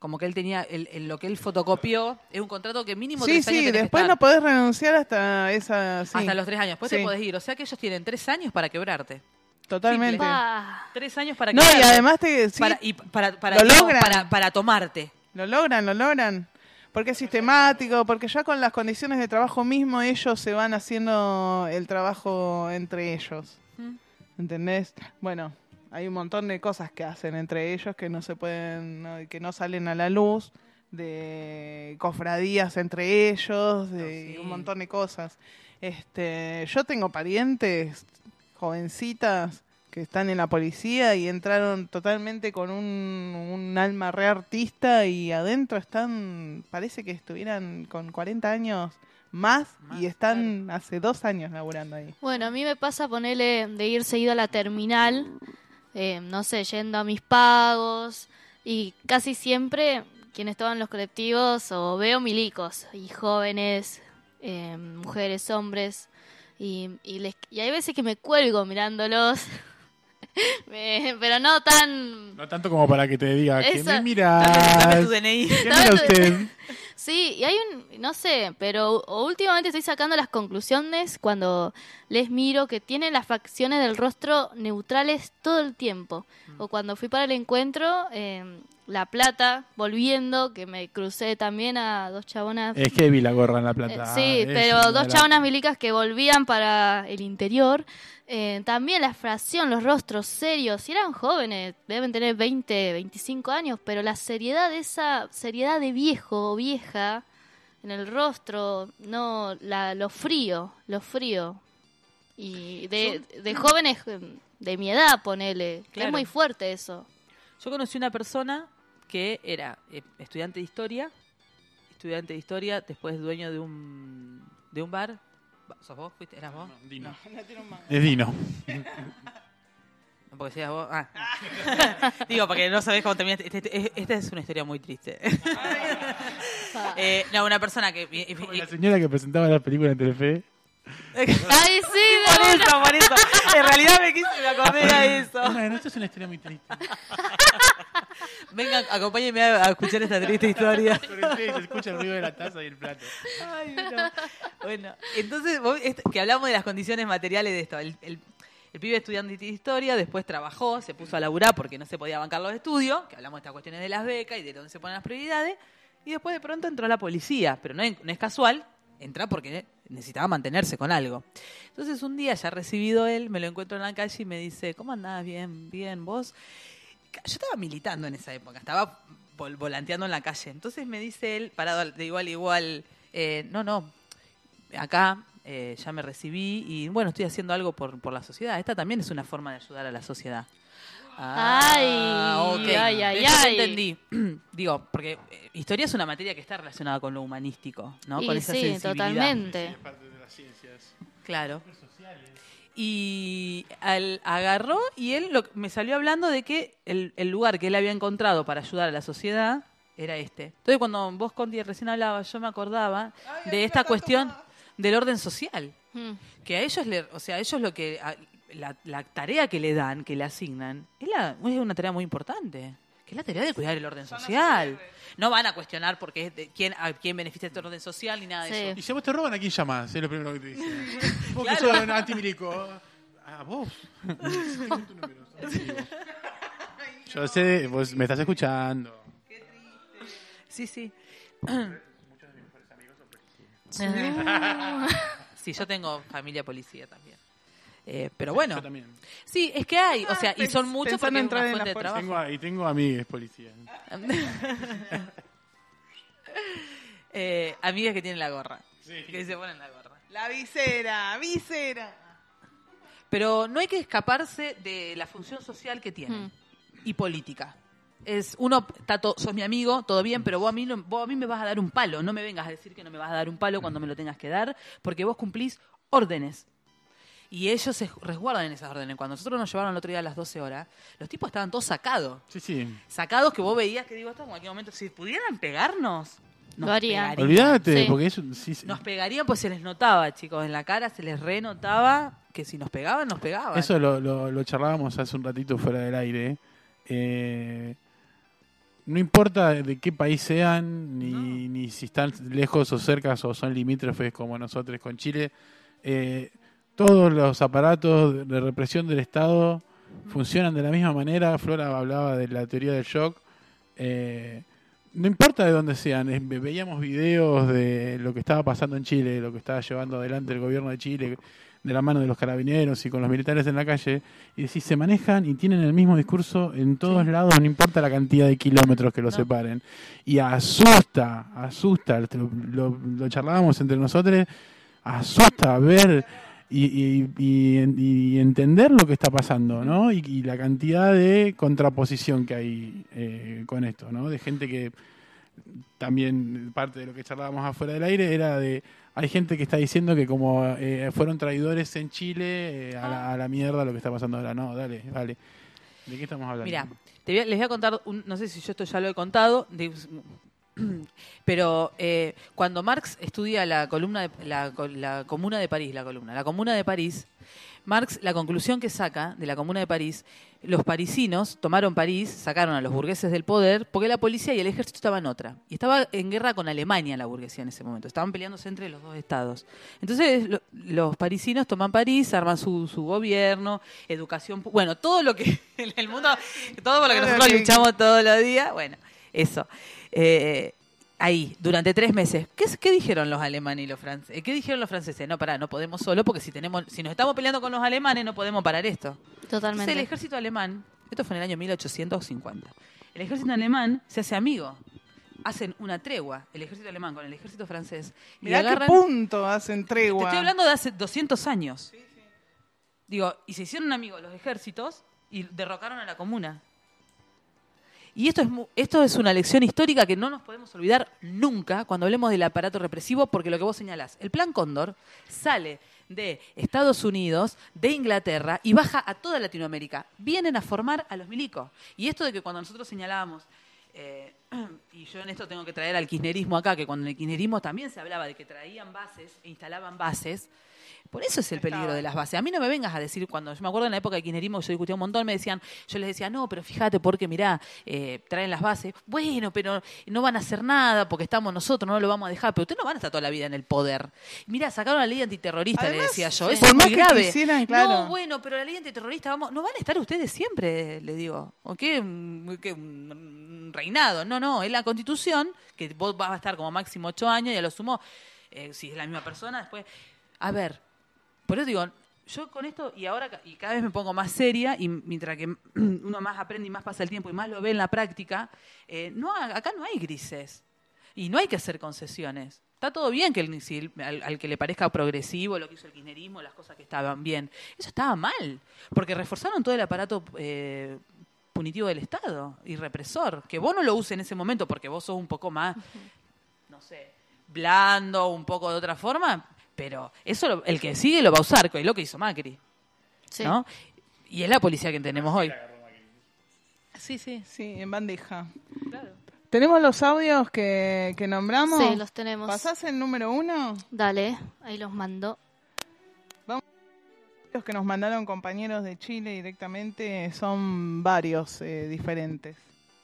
como que él tenía, lo que él fotocopió, es un contrato que mínimo Sí, 3 años sí, tenés que después estar. no podés renunciar hasta esa... Sí, Hasta los 3 años. Después Sí. te podés ir. O sea que ellos tienen 3 años para quebrarte. totalmente. Pa. 3 años para No, y quebrarte. además Para, Lo digamos, logran. para tomarte. Lo logran. Porque es sistemático, porque ya con las condiciones de trabajo mismo ellos se van haciendo el trabajo entre ellos. ¿Entendés? Bueno, hay un montón de cosas que hacen entre ellos que no se pueden, que no salen a la luz, de cofradías entre ellos, de Sí. un montón de cosas. Yo tengo parientes jovencitas que están en la policía y entraron totalmente con un alma re artista y adentro están, parece que estuvieran con 40 años más y están hace 2 años laburando ahí. Bueno, a mí me pasa ponerle de ir seguido a la terminal, no sé, yendo a mis pagos y casi siempre quienes toman los colectivos o veo milicos y jóvenes, mujeres, hombres y hay veces que me cuelgo mirándolos. Pero no tan... No tanto como para que te diga que Eso- me Dame miras. tu DNI. ¿Qué mira usted? Sí, y hay no sé, pero últimamente estoy sacando las conclusiones cuando les miro que tienen las facciones del rostro neutrales todo el tiempo. O cuando fui para el encuentro, La Plata, volviendo, que me crucé también a 2 chabonas. Es heavy la gorra en La Plata. Sí, Es pero una 2 de chabonas milicas que volvían para el interior. También la fracción, los rostros serios, y eran jóvenes, deben tener 20, 25 años, pero la seriedad, esa seriedad de viejo o vieja en el rostro, no, lo frío. Y de jóvenes de mi edad, ponele, que Claro. es muy fuerte eso. Yo conocí una persona que era estudiante de historia, después dueño de un bar. ¿Sos vos? ¿Eras vos? Dino. Es Dino. No, porque seas vos. Ah. Digo, porque no sabés cómo termina. Esta es una historia muy triste. No, una persona que. Como la señora que presentaba las películas en Telefe. ¡Ay, sí! Por eso. En realidad me acordé de eso. Bueno, esto es una historia muy triste. Venga, acompáñenme a escuchar esta triste historia. Pero sí, se escucha el ruido de la taza y el plato. Ay, no. Bueno, entonces, que hablamos de las condiciones materiales de esto. El pibe estudiante de historia, después trabajó, se puso a laburar porque no se podía bancar los estudios, que hablamos de estas cuestiones de las becas y de dónde se ponen las prioridades, y después de pronto entró la policía, pero no es casual, entra porque necesitaba mantenerse con algo. Entonces un día, ya recibido él, me lo encuentro en la calle y me dice, ¿cómo andás? Bien, vos. Yo estaba militando en esa época, estaba volanteando en la calle. Entonces me dice él, parado de igual a igual, no, acá ya me recibí y bueno, estoy haciendo algo por la sociedad. Esta también es una forma de ayudar a la sociedad. Ay, ay, ay, Eso ay. entendí. Digo, porque historia es una materia que está relacionada con lo humanístico, ¿no? Y Con esa sí, sensibilidad. totalmente. Es parte de las ciencias. Claro. Y agarró y él me salió hablando de que el lugar que él había encontrado para ayudar a la sociedad era este. Entonces cuando vos, Conti, recién hablabas, yo me acordaba de esta cuestión del orden social. Mm. Que a ellos, ellos lo que la tarea que le dan, que le asignan, es una tarea muy importante. Que es la tarea de cuidar el orden social. No van a cuestionar porque a quién beneficia este orden social ni nada Sí. de eso. Y si a vos te roban, ¿a quién llamás? Es lo primero que te dicen. Vos Claro. que sos un antimilico. ¿A vos? Tengo tu número, sos antimilico. Yo sé, vos me estás escuchando. Sí, sí. Sí, yo tengo familia policía también. Pero bueno, Yo también. sí, es que hay, o sea, y son muchos pensando porque es en entrar una en fuente la de fuerza. trabajo. Tengo amigues policías. Amigas que tienen la gorra, que se ponen la gorra. La visera. Pero no hay que escaparse de la función social que tienen y política. Sos mi amigo, todo bien, pero vos a mí me vas a dar un palo. No me vengas a decir que no me vas a dar un palo cuando me lo tengas que dar, porque vos cumplís órdenes. Y ellos se resguardan en esas órdenes. Cuando nosotros nos llevaron el otro día a las 12 horas, los tipos estaban todos sacados. Sí. Sacados que vos veías que digo, esto en cualquier momento, si pudieran pegarnos, nos Lo harían. pegarían. Olvídate, Sí. porque eso sí. Nos pegarían, pues se les notaba, chicos, en la cara se les renotaba que si nos pegaban, nos pegaban. Eso lo charlábamos hace un ratito fuera del aire. no importa de qué país sean, ni si están lejos o cerca o son limítrofes como nosotros con Chile, todos los aparatos de represión del Estado funcionan de la misma manera. Flora hablaba de la teoría del shock. No importa de dónde sean, veíamos videos de lo que estaba pasando en Chile, lo que estaba llevando adelante el gobierno de Chile, de la mano de los carabineros y con los militares en la calle, y decís, se manejan y tienen el mismo discurso en todos lados, no importa la cantidad de kilómetros que los separen. Y asusta, lo charlábamos entre nosotros, asusta ver y entender lo que está pasando, ¿no? Y la cantidad de contraposición que hay con esto, ¿no? De gente que también, parte de lo que charlábamos afuera del aire, era de... Hay gente que está diciendo que como fueron traidores en Chile, a la mierda lo que está pasando ahora. No, dale, vale. ¿De qué estamos hablando? Mira, les voy a contar, no sé si yo esto ya lo he contado, pero cuando Marx estudia la Comuna de París, Marx, la conclusión que saca de la Comuna de París, los parisinos tomaron París, sacaron a los burgueses del poder, porque la policía y el ejército estaban en otra. Y estaba en guerra con Alemania la burguesía en ese momento. Estaban peleándose entre los dos estados. Entonces los parisinos toman París, arman su gobierno, educación... Bueno, todo lo que en el mundo... Todo por lo que nosotros luchamos todos los días. Bueno, eso. Ahí, durante 3 meses. ¿Qué dijeron los alemanes y los franceses? ¿Qué dijeron los franceses? No, pará, no podemos solo, porque si nos estamos peleando con los alemanes, no podemos parar esto. Totalmente. Entonces, el ejército alemán, esto fue en el año 1850, el ejército alemán se hace amigo. Hacen una tregua, el ejército alemán con el ejército francés. Mirá qué punto hacen tregua. Te estoy hablando de hace 200 años. Sí. Digo, y se hicieron amigos los ejércitos y derrocaron a la comuna. Y esto es una lección histórica que no nos podemos olvidar nunca cuando hablemos del aparato represivo, porque lo que vos señalás, el Plan Cóndor sale de Estados Unidos, de Inglaterra, y baja a toda Latinoamérica. Vienen a formar a los milicos. Y esto de que cuando nosotros señalábamos, y yo en esto tengo que traer al kirchnerismo acá, que cuando en el kirchnerismo también se hablaba de que traían bases e instalaban bases. Por eso es el peligro de las bases. A mí no me vengas a decir, cuando yo me acuerdo en la época del kirchnerismo, yo discutía un montón, yo les decía, no, pero fíjate, porque mirá, traen las bases. Bueno, pero no van a hacer nada porque estamos nosotros, no lo vamos a dejar. Pero ustedes no van a estar toda la vida en el poder. Mirá, sacaron la ley antiterrorista, además, le decía yo. Eso es muy grave. Claro. No, bueno, pero la ley antiterrorista, no van a estar ustedes siempre, le digo. ¿O qué? Un reinado. No, es la Constitución, que vos vas a estar como máximo 8 años, y a lo sumo, si es la misma persona, después... A ver... Por eso digo, yo con esto, y cada vez me pongo más seria, y mientras que uno más aprende y más pasa el tiempo y más lo ve en la práctica, acá no hay grises. Y no hay que hacer concesiones. Está todo bien que al que le parezca progresivo lo que hizo el kirchnerismo, las cosas que estaban bien. Eso estaba mal, porque reforzaron todo el aparato punitivo del Estado y represor. Que vos no lo uses en ese momento porque vos sos un poco más, no sé, blando, un poco de otra forma... Pero eso el que sigue lo va a usar, que es lo que hizo Macri. Sí. ¿No? Y es la policía que tenemos hoy. Sí, en bandeja. Claro. ¿Tenemos los audios que nombramos? Sí, los tenemos. ¿Pasás el número 1? Dale, ahí los mando. Vamos. Los que nos mandaron compañeros de Chile directamente son varios diferentes.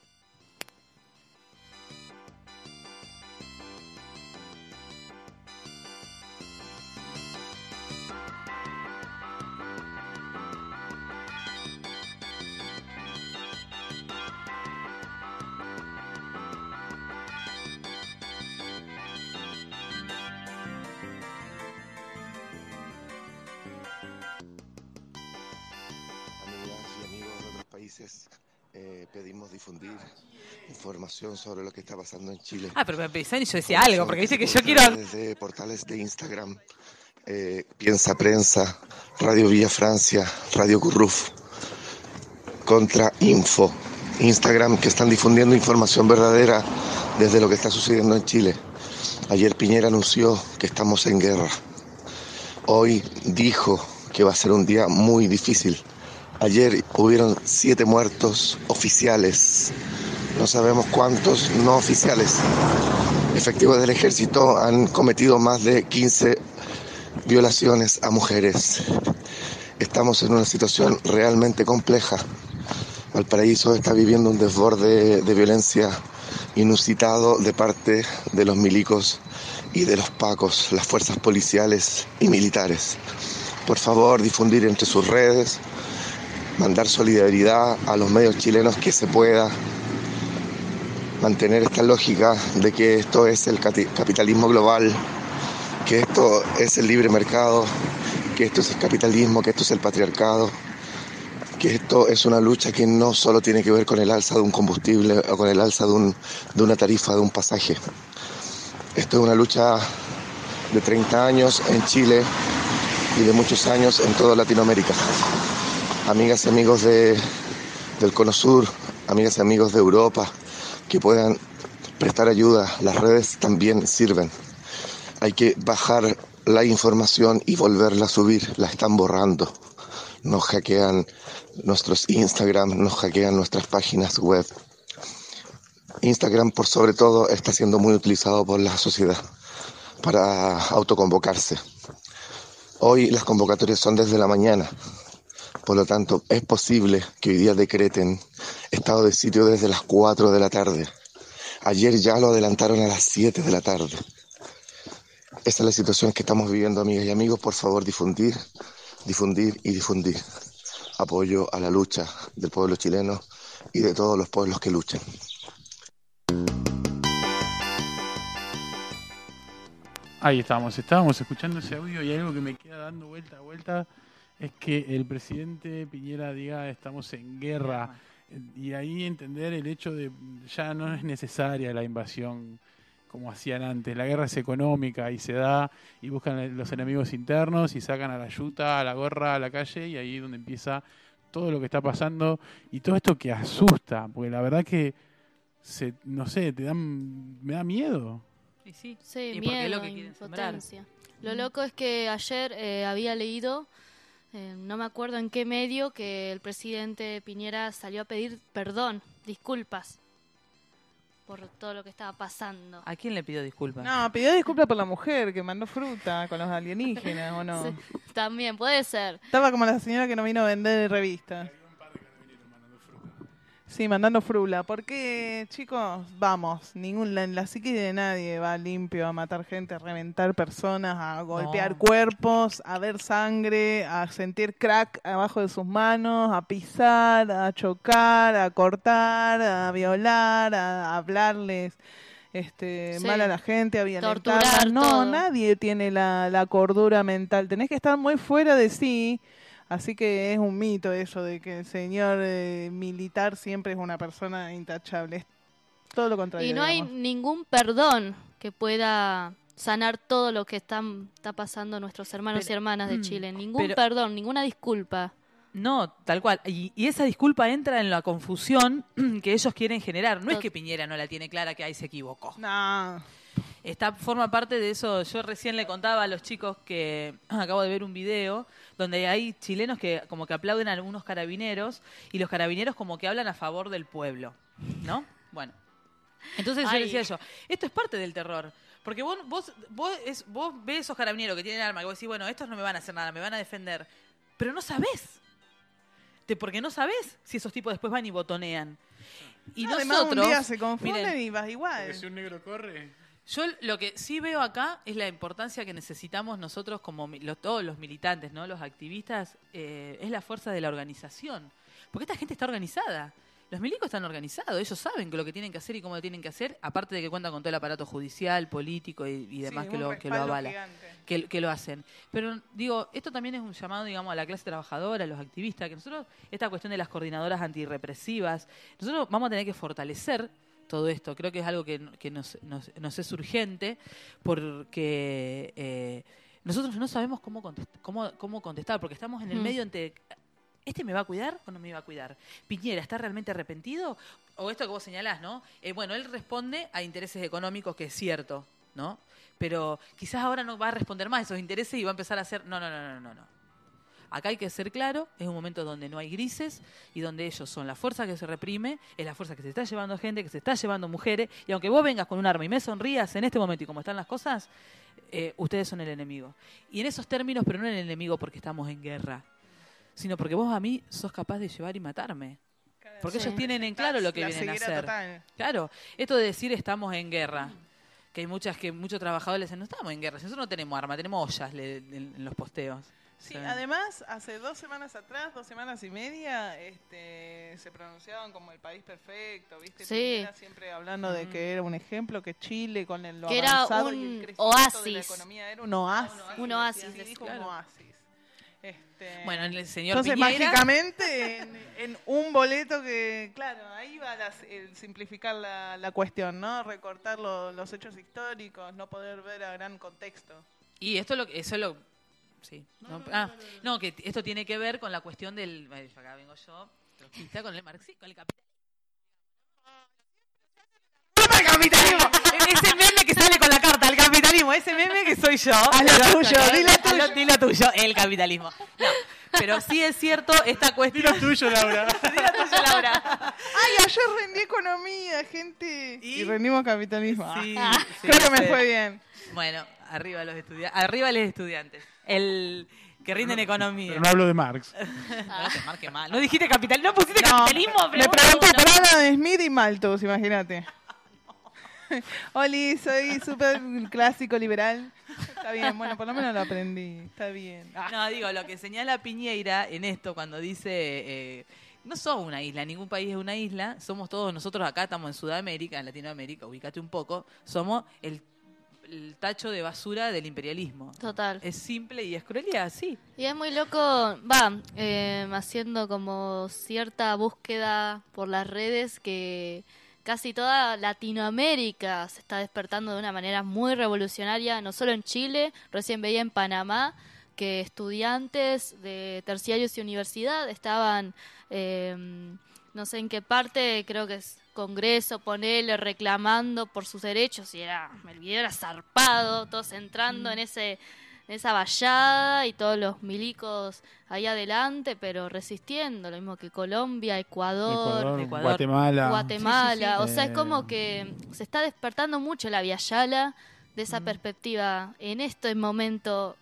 Pedimos difundir información sobre lo que está pasando en Chile. Pero me pensé y yo decía algo, porque dice que yo quiero... Desde portales de Instagram, Piensa Prensa, Radio Villa Francia, Radio Curruf, Contrainfo, Instagram, que están difundiendo información verdadera desde lo que está sucediendo en Chile. Ayer Piñera anunció que estamos en guerra. Hoy dijo que va a ser un día muy difícil. Ayer hubieron 7 muertos oficiales, no sabemos cuántos no oficiales. Efectivos del ejército han cometido más de 15 violaciones a mujeres. Estamos en una situación realmente compleja. Valparaíso está viviendo un desborde de violencia inusitado de parte de los milicos y de los pacos, las fuerzas policiales y militares. Por favor, difundir entre sus redes, mandar solidaridad a los medios chilenos que se pueda, mantener esta lógica de que esto es el capitalismo global, que esto es el libre mercado, que esto es el capitalismo, que esto es el patriarcado, que esto es una lucha que no solo tiene que ver con el alza de un combustible o con el alza de una tarifa de un pasaje. Esto es una lucha de 30 años en Chile y de muchos años en toda Latinoamérica. Amigas y amigos del Cono Sur, amigas y amigos de Europa, que puedan prestar ayuda, las redes también sirven. Hay que bajar la información y volverla a subir, la están borrando. Nos hackean nuestros Instagram, nos hackean nuestras páginas web. Instagram, por sobre todo, está siendo muy utilizado por la sociedad para autoconvocarse. Hoy las convocatorias son desde la mañana, por lo tanto es posible que hoy día decreten estado de sitio desde las 4 de la tarde. Ayer ya lo adelantaron a las 7 de la tarde. Esa es la situación que estamos viviendo, amigas y amigos. Por favor, difundir y difundir. Apoyo a la lucha del pueblo chileno y de todos los pueblos que luchan. Ahí estábamos escuchando ese audio y algo que me queda dando vuelta es que el presidente Piñera diga estamos en guerra y ahí entender el hecho de ya no es necesaria la invasión como hacían antes, la guerra es económica y se da y buscan los enemigos internos y sacan a la yuta, a la gorra, a la calle y ahí es donde empieza todo lo que está pasando y todo esto que asusta, porque la verdad que no sé, me da miedo. Y sí, Sí, y porque miedo, es lo que quieren sembrar. impotencia. Lo loco es que ayer había leído, no me acuerdo en qué medio, que el presidente Piñera salió a pedir perdón, disculpas, por todo lo que estaba pasando. ¿A quién le pidió disculpas? No, pidió disculpas por la mujer que mandó fruta con los alienígenas, ¿o no? Sí, también, puede ser. Estaba como la señora que no vino a vender revistas. Sí, mandando frula. Porque, chicos, vamos, en la psique de nadie va limpio a matar gente, a reventar personas, a golpear cuerpos, a ver sangre, a sentir crack abajo de sus manos, a pisar, a chocar, a cortar, a violar, a hablarles mal a la gente, a violentarla. Torturar, No, todo. nadie tiene la cordura mental. Tenés que estar muy fuera de sí. Así que es un mito eso de que el señor militar siempre es una persona intachable. Es todo lo contrario. Y no hay digamos. ningún perdón que pueda sanar todo lo que está pasando nuestros hermanos y hermanas de Chile. Ningún perdón, ninguna disculpa. No, tal cual. Y esa disculpa entra en la confusión que ellos quieren generar. No es que Piñera no la tiene clara, que ahí se equivocó. No. Forma parte de eso. Yo recién le contaba a los chicos que acabo de ver un video donde hay chilenos que como que aplauden a algunos carabineros y los carabineros como que hablan a favor del pueblo, ¿no? Bueno. Entonces yo decía esto es parte del terror. Porque vos ves esos carabineros que tienen arma y vos decís, bueno, estos no me van a hacer nada, me van a defender. Pero no sabés. Porque no sabés si esos tipos después van y botonean. Y además nosotros, un día se confunden miren, y vas igual. Porque si un negro corre... Yo lo que sí veo acá es la importancia que necesitamos nosotros como todos los militantes, ¿no? Los activistas, es la fuerza de la organización. Porque esta gente está organizada. Los milicos están organizados, ellos saben lo que tienen que hacer y cómo lo tienen que hacer, aparte de que cuentan con todo el aparato judicial, político y demás que lo avala, que lo hacen. Pero digo, esto también es un llamado, digamos, a la clase trabajadora, a los activistas, que nosotros, esta cuestión de las coordinadoras antirrepresivas, nosotros vamos a tener que fortalecer todo esto. Creo que es algo que nos es urgente porque nosotros no sabemos cómo contestar, porque estamos en el medio entre ¿este me va a cuidar o no me va a cuidar? ¿Piñera está realmente arrepentido? O esto que vos señalás, ¿no? Bueno, él responde a intereses económicos, que es cierto, ¿no? Pero quizás ahora no va a responder más a esos intereses y va a empezar a hacer... No. Acá hay que ser claro, es un momento donde no hay grises y donde ellos son la fuerza que se reprime, es la fuerza que se está llevando gente, que se está llevando mujeres, y aunque vos vengas con un arma y me sonrías en este momento y como están las cosas, ustedes son el enemigo. Y en esos términos, pero no el enemigo porque estamos en guerra, sino porque vos a mí sos capaz de llevar y matarme. porque Sí. ellos tienen en claro lo que La vienen a ceguera hacer. total. Claro, esto de decir estamos en guerra, que hay muchos trabajadores dicen, no estamos en guerra, si nosotros no tenemos armas, tenemos ollas en los posteos. Sí, O sea, además, hace 2 semanas atrás, 2 semanas y media, se pronunciaban como el país perfecto, ¿viste? Sí. Piñera siempre hablando de que era un ejemplo, que Chile con lo Que era avanzado y un el crecimiento de la oasis. economía era un oasis. Un oasis, Sí, dijo claro. un oasis. Bueno, el señor Entonces, Piñera... mágicamente, en un boleto que, claro, ahí va el simplificar la cuestión, ¿no? Recortar los hechos históricos, no poder ver a gran contexto. Y eso es lo... Sí. No, que esto tiene que ver con la cuestión del... Acá vengo yo, trotskista, con el marxismo, con el capitalismo. ¡El capitalismo! Ese meme que sale con la carta, el capitalismo, ese meme que soy yo. Haz lo tuyo, di lo tuyo. Di lo tuyo, el capitalismo. No, pero sí es cierto esta cuestión... Dilo tuyo, Laura. Di lo tuyo, Laura. ¡Ay, ayer rendí economía, gente! ¿Y? Y rendimos capitalismo. Sí, Ah, sí, creo que me sí. fue bien. Bueno, arriba los estudiantes. El que rinden economía. Pero no hablo de Marx. No te marque mal. No dijiste capital, no pusiste capitalismo, Me pregunté por Adam Smith y Malthus, imagínate. Oli, soy súper clásico liberal. Está bien, bueno, por lo menos lo aprendí. Está bien. Ah, No, digo, lo que señala Piñeira en esto cuando dice, no somos una isla, ningún país es una isla, somos todos, nosotros acá estamos en Sudamérica, en Latinoamérica, ubícate un poco, somos el tacho de basura del imperialismo. Total. Es simple y es crueldad, sí. Y es muy loco, haciendo como cierta búsqueda por las redes que casi toda Latinoamérica se está despertando de una manera muy revolucionaria, no solo en Chile, recién veía en Panamá que estudiantes de terciarios y universidad estaban, no sé en qué parte, creo que es Congreso, ponele, reclamando por sus derechos, y el video era zarpado, todos entrando en esa vallada y todos los milicos ahí adelante, pero resistiendo, lo mismo que Colombia, Ecuador. Guatemala. Sí. O sea, es como que se está despertando mucho la Viayala de esa perspectiva en este momento,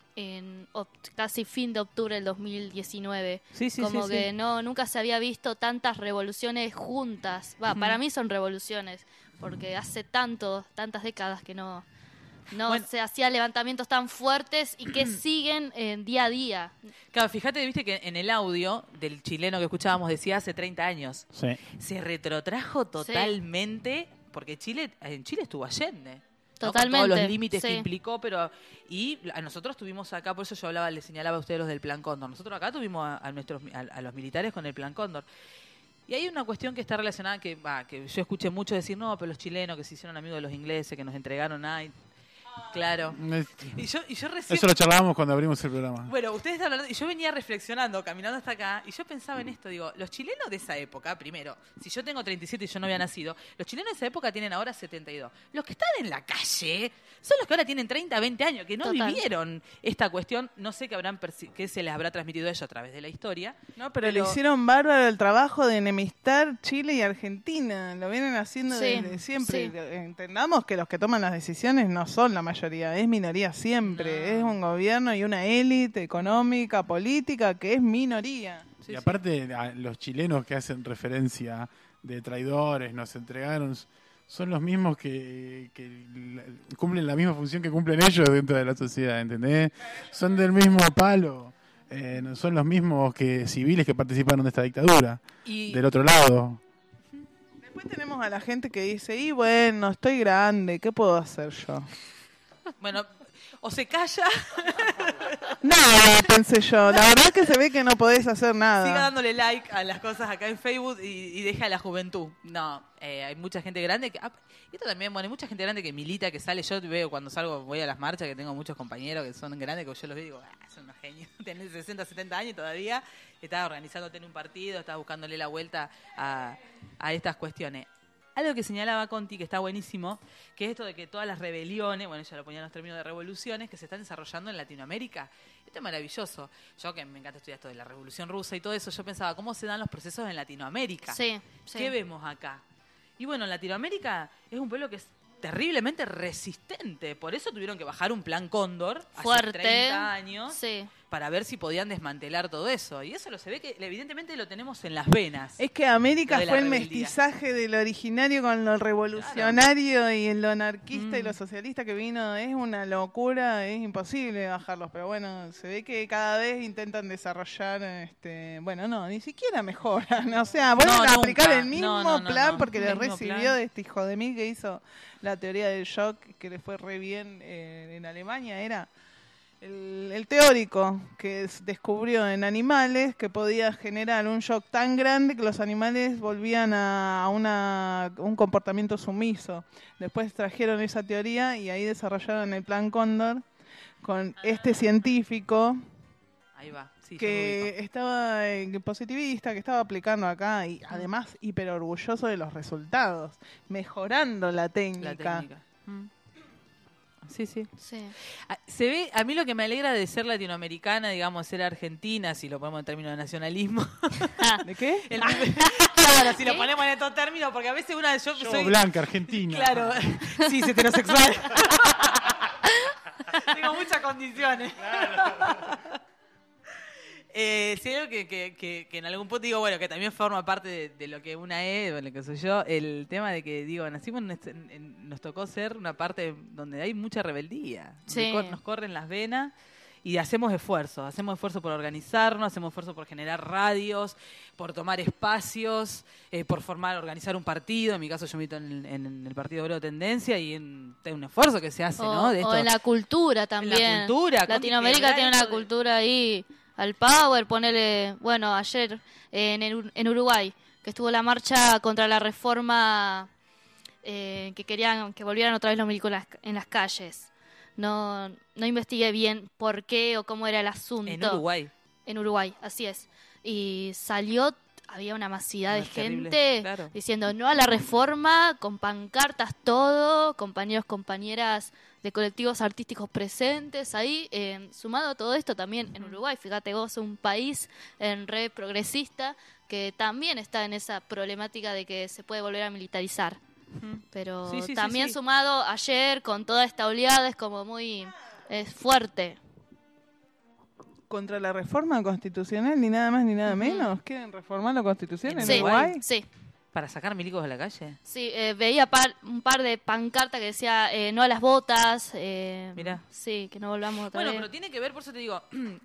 casi fin de octubre del 2019. Sí, sí, como sí, que sí. nunca se había visto tantas revoluciones juntas. Para mí son revoluciones, porque hace tantas décadas que no Bueno. se hacían levantamientos tan fuertes y que siguen día a día. Claro, fíjate, viste que en el audio del chileno que escuchábamos decía hace 30 años. Sí. Se retrotrajo totalmente, porque en Chile estuvo Allende. ¿no? Totalmente, Con todos los límites que sí. implicó, y a nosotros tuvimos acá, por eso yo les señalaba a ustedes los del Plan Cóndor. Nosotros acá tuvimos a los militares con el Plan Cóndor. Y hay una cuestión que está relacionada, que yo escuché mucho decir, no, pero los chilenos que se hicieron amigos de los ingleses, que nos entregaron ahí. Claro. Y yo recién... Eso lo charlábamos cuando abrimos el programa. Bueno, ustedes están hablando, y yo venía reflexionando, caminando hasta acá, y yo pensaba en esto, digo, los chilenos de esa época, primero, si yo tengo 37 y yo no había nacido, los chilenos de esa época tienen ahora 72. Los que están en la calle son los que ahora tienen 30, 20 años, que no Total. vivieron esta cuestión, no sé qué se les habrá transmitido a ellos a través de la historia. No, pero le hicieron bárbaro el trabajo de enemistar Chile y Argentina. Lo vienen haciendo Sí, desde siempre. sí. Entendamos que los que toman las decisiones no son la mayoría, es minoría siempre. No. Es un gobierno y una élite económica, política que es minoría. Sí, Y sí. aparte, a los chilenos que hacen referencia de traidores, nos entregaron, son los mismos que cumplen la misma función que cumplen ellos dentro de la sociedad, ¿entendés? Son del mismo palo. No son los mismos que civiles que participaron de esta dictadura. Y Del otro lado. Después tenemos a la gente que dice, y bueno, estoy grande, ¿qué puedo hacer yo? bueno, o se calla, Nada, pensé yo. La verdad que se ve que no podés hacer nada. siga dándole like a las cosas acá en Facebook y deja a la juventud. No, hay mucha gente grande que... y esto también, bueno, hay mucha gente grande que milita, que sale. Yo veo cuando salgo, voy a las marchas, que tengo muchos compañeros que son grandes, que yo los veo y digo, son unos genios. Tenés 60, 70 años y todavía estás organizándote en un partido, estás buscándole la vuelta a estas cuestiones. Algo que señalaba Conti, que está buenísimo, que es esto de que todas las rebeliones, bueno, ella lo ponía en los términos de revoluciones, que se están desarrollando en Latinoamérica. Esto es maravilloso. Yo que me encanta estudiar esto de la Revolución Rusa y todo eso, yo pensaba, ¿cómo se dan los procesos en Latinoamérica? Sí, sí. ¿Qué vemos acá? Y bueno, en Latinoamérica es un pueblo que es terriblemente resistente. Por eso tuvieron que bajar un plan Cóndor hace Fuerte. 30 años. Sí. para ver si podían desmantelar todo eso. Y eso se ve que evidentemente lo tenemos en las venas. Es que América Lo de la fue el rebeldía. mestizaje de lo originario con lo revolucionario y lo anarquista y lo socialista que vino. Es una locura, es imposible bajarlos. Pero bueno, se ve que cada vez intentan desarrollar, bueno, no, ni siquiera mejoran. O sea, vuelven No, a nunca. aplicar el mismo No, plan porque el le mismo recibió plan. de este hijo de mí que hizo la teoría del shock, que le fue re bien en Alemania, era... El teórico que descubrió en animales que podía generar un shock tan grande que los animales volvían a un comportamiento sumiso. Después trajeron esa teoría y ahí desarrollaron el plan Cóndor con este científico Ahí va. Sí, yo me que ubico. estaba positivista, que estaba aplicando acá y además hiper orgulloso de los resultados, mejorando la técnica. La técnica. Sí, sí. Sí. Se ve, a mí lo que me alegra de ser latinoamericana, digamos, ser argentina, si lo ponemos en términos de nacionalismo. ¿De qué? Claro, si lo ponemos en estos términos, porque a veces yo Yo soy... blanca, argentina. Claro, sí, es heterosexual. Tengo muchas condiciones. Sí, algo que en algún punto digo, bueno, que también forma parte de lo que una es, de lo que soy yo, el tema de que, digo, nacimos, nos tocó ser una parte donde hay mucha rebeldía, Sí. donde nos corren las venas y hacemos esfuerzo por organizarnos, hacemos esfuerzo por generar radios, por tomar espacios, por organizar un partido. En mi caso yo milito en el Partido Obrero Tendencia y es un esfuerzo que se hace, ¿no? De O esto. en la cultura también. cultura, ¿cómo Latinoamérica integrar tiene esto una de- cultura ahí al power. Ponele, bueno, ayer en Uruguay, que estuvo la marcha contra la reforma, que querían que volvieran otra vez los milicos en las calles. No investigué bien por qué o cómo era el asunto. En Uruguay. En Uruguay, así es. Y había una masividad de Una terrible, gente claro. diciendo no a la reforma, con pancartas todo, compañeros, compañeras de colectivos artísticos presentes ahí, sumado a todo esto también en Uruguay, fíjate vos, un país en re progresista que también está en esa problemática de que se puede volver a militarizar. Pero Sí, sí, sí, también sí. sumado ayer con toda esta oleada es como muy fuerte. Contra la reforma constitucional, ni nada más ni nada Ujú. menos. ¿Quieren reformar la constitución en Sí, Uruguay? sí. ¿Para sacar milicos de la calle? Sí, veía un par de pancartas que decía no a las botas. Mirá. Sí, que no volvamos otra Bueno, vez. pero tiene que ver, por eso te digo,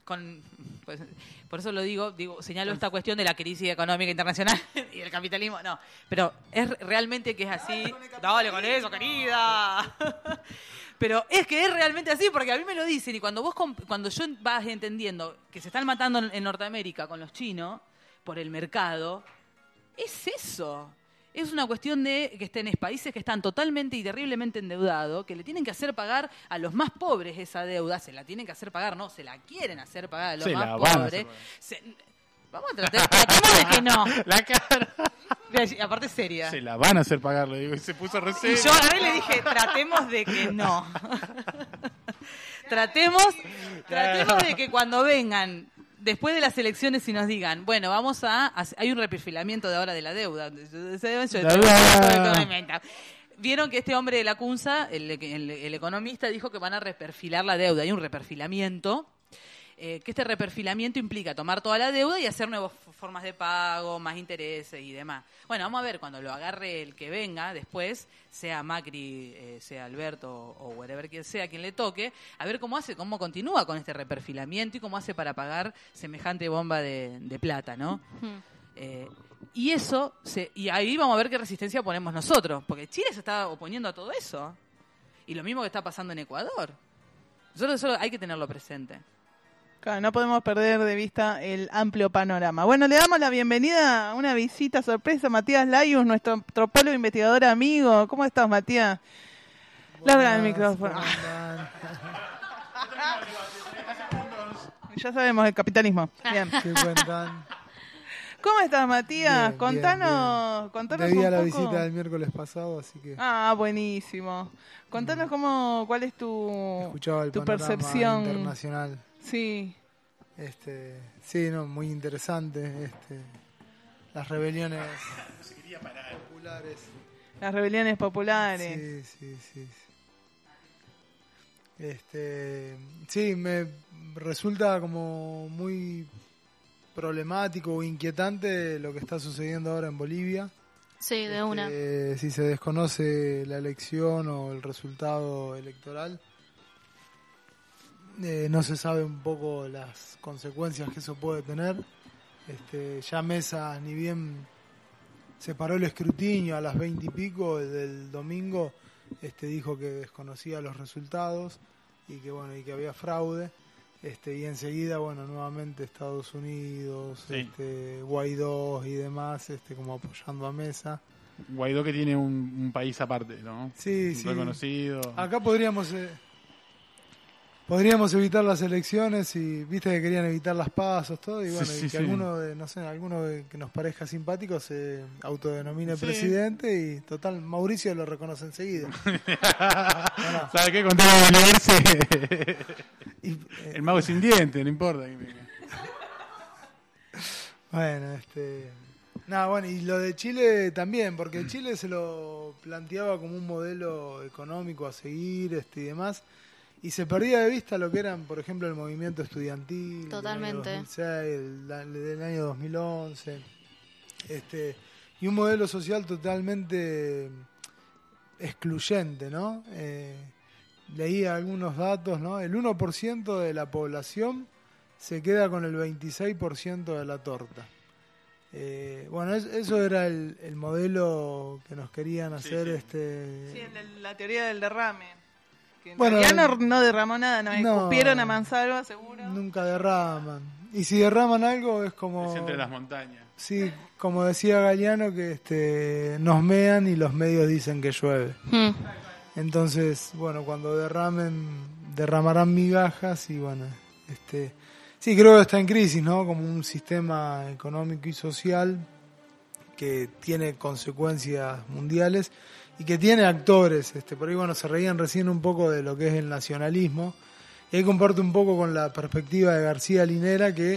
pues, por eso lo digo, señalo esta cuestión de la crisis económica internacional y el capitalismo, no, pero es realmente que es así. Dale con eso, querida. Pero es que es realmente así, porque a mí me lo dicen, y cuando yo vas entendiendo que se están matando en Norteamérica con los chinos por el mercado, es eso. Es una cuestión de que estén en países que están totalmente y terriblemente endeudados, que le tienen que hacer pagar a los más pobres esa deuda. Se la tienen que hacer pagar, no, se la quieren hacer pagar a los Se más la van a hacer pobres. pagar. Vamos a tratemos de que no. La cara. Y aparte seria. Se la van a hacer pagar, le digo. Y se puso Y recién. yo agarré y le dije, tratemos de que no. tratemos de que cuando vengan después de las elecciones y nos digan, bueno, hay un reperfilamiento de ahora de la deuda. Vieron que este hombre de la CUNSA, el economista, dijo que van a reperfilar la deuda. Hay un reperfilamiento, que este reperfilamiento implica tomar toda la deuda y hacer nuevas formas de pago, más intereses y demás. Bueno, vamos a ver cuando lo agarre el que venga después, sea Macri, sea Alberto o whatever quien sea quien le toque, a ver cómo continúa con este reperfilamiento y cómo hace para pagar semejante bomba de plata, ¿no? Y y ahí vamos a ver qué resistencia ponemos nosotros, porque Chile se está oponiendo a todo eso. Y lo mismo que está pasando en Ecuador. Eso hay que tenerlo presente. Claro, no podemos perder de vista el amplio panorama. Bueno, le damos la bienvenida a una visita sorpresa a Matías Layus, nuestro antropólogo investigador amigo. ¿Cómo estás, Matías? Labra el micrófono. ¿Cómo andan? Ya sabemos el capitalismo. Bien. ¿Qué cuentan? ¿Cómo estás, Matías? Bien, contanos bien. un Debía la poco. visita del miércoles pasado, así que Ah, buenísimo. Contanos cuál es escuchaba el tu panorama percepción. internacional. Sí. Sí, no, muy interesante. Las rebeliones populares. Las rebeliones populares. Sí. Sí, me resulta como muy problemático o inquietante lo que está sucediendo ahora en Bolivia. Sí, de una. Si se desconoce la elección o el resultado electoral, no se sabe un poco las consecuencias que eso puede tener. Ya Mesa, ni bien se paró el escrutinio a las 20 y pico del domingo, dijo que desconocía los resultados y que había fraude. Y enseguida, nuevamente Estados Unidos, Sí. Guaidó y demás, como apoyando a Mesa. Guaidó, que tiene un país aparte, ¿no? Sí, sí. Reconocido. Acá podríamos evitar las elecciones y viste que querían evitar las pasos, todo, y bueno, Sí, y sí, que sí. alguno que nos parezca simpático se autodenomine Sí. presidente y total, Mauricio lo reconoce enseguida. Bueno, ¿Sabes qué? Con tema de Bolivar, y, el mago sin dientes, no importa. bueno, nada, bueno, y lo de Chile también, porque Chile se lo planteaba como un modelo económico a seguir, y demás, y se perdía de vista lo que eran, por ejemplo, el movimiento estudiantil Totalmente. del año 2006, del año 2011, y un modelo social totalmente excluyente, ¿no? Leía algunos datos, ¿no? El 1% de la población se queda con el 26% de la torta. Eso era el modelo que nos querían hacer. sí. Sí, la teoría del derrame. Que en Bueno, realidad no derramó nada, nos no. escupieron a mansalva, seguro. Nunca derraman. Y si derraman algo es como... Es entre las montañas. Sí, como decía Galeano, que nos mean y los medios dicen que llueve. Hmm. Entonces, cuando derramarán migajas y sí, creo que está en crisis, ¿no? Como un sistema económico y social que tiene consecuencias mundiales y que tiene actores, por ahí, se reían recién un poco de lo que es el nacionalismo, y ahí comparto un poco con la perspectiva de García Linera que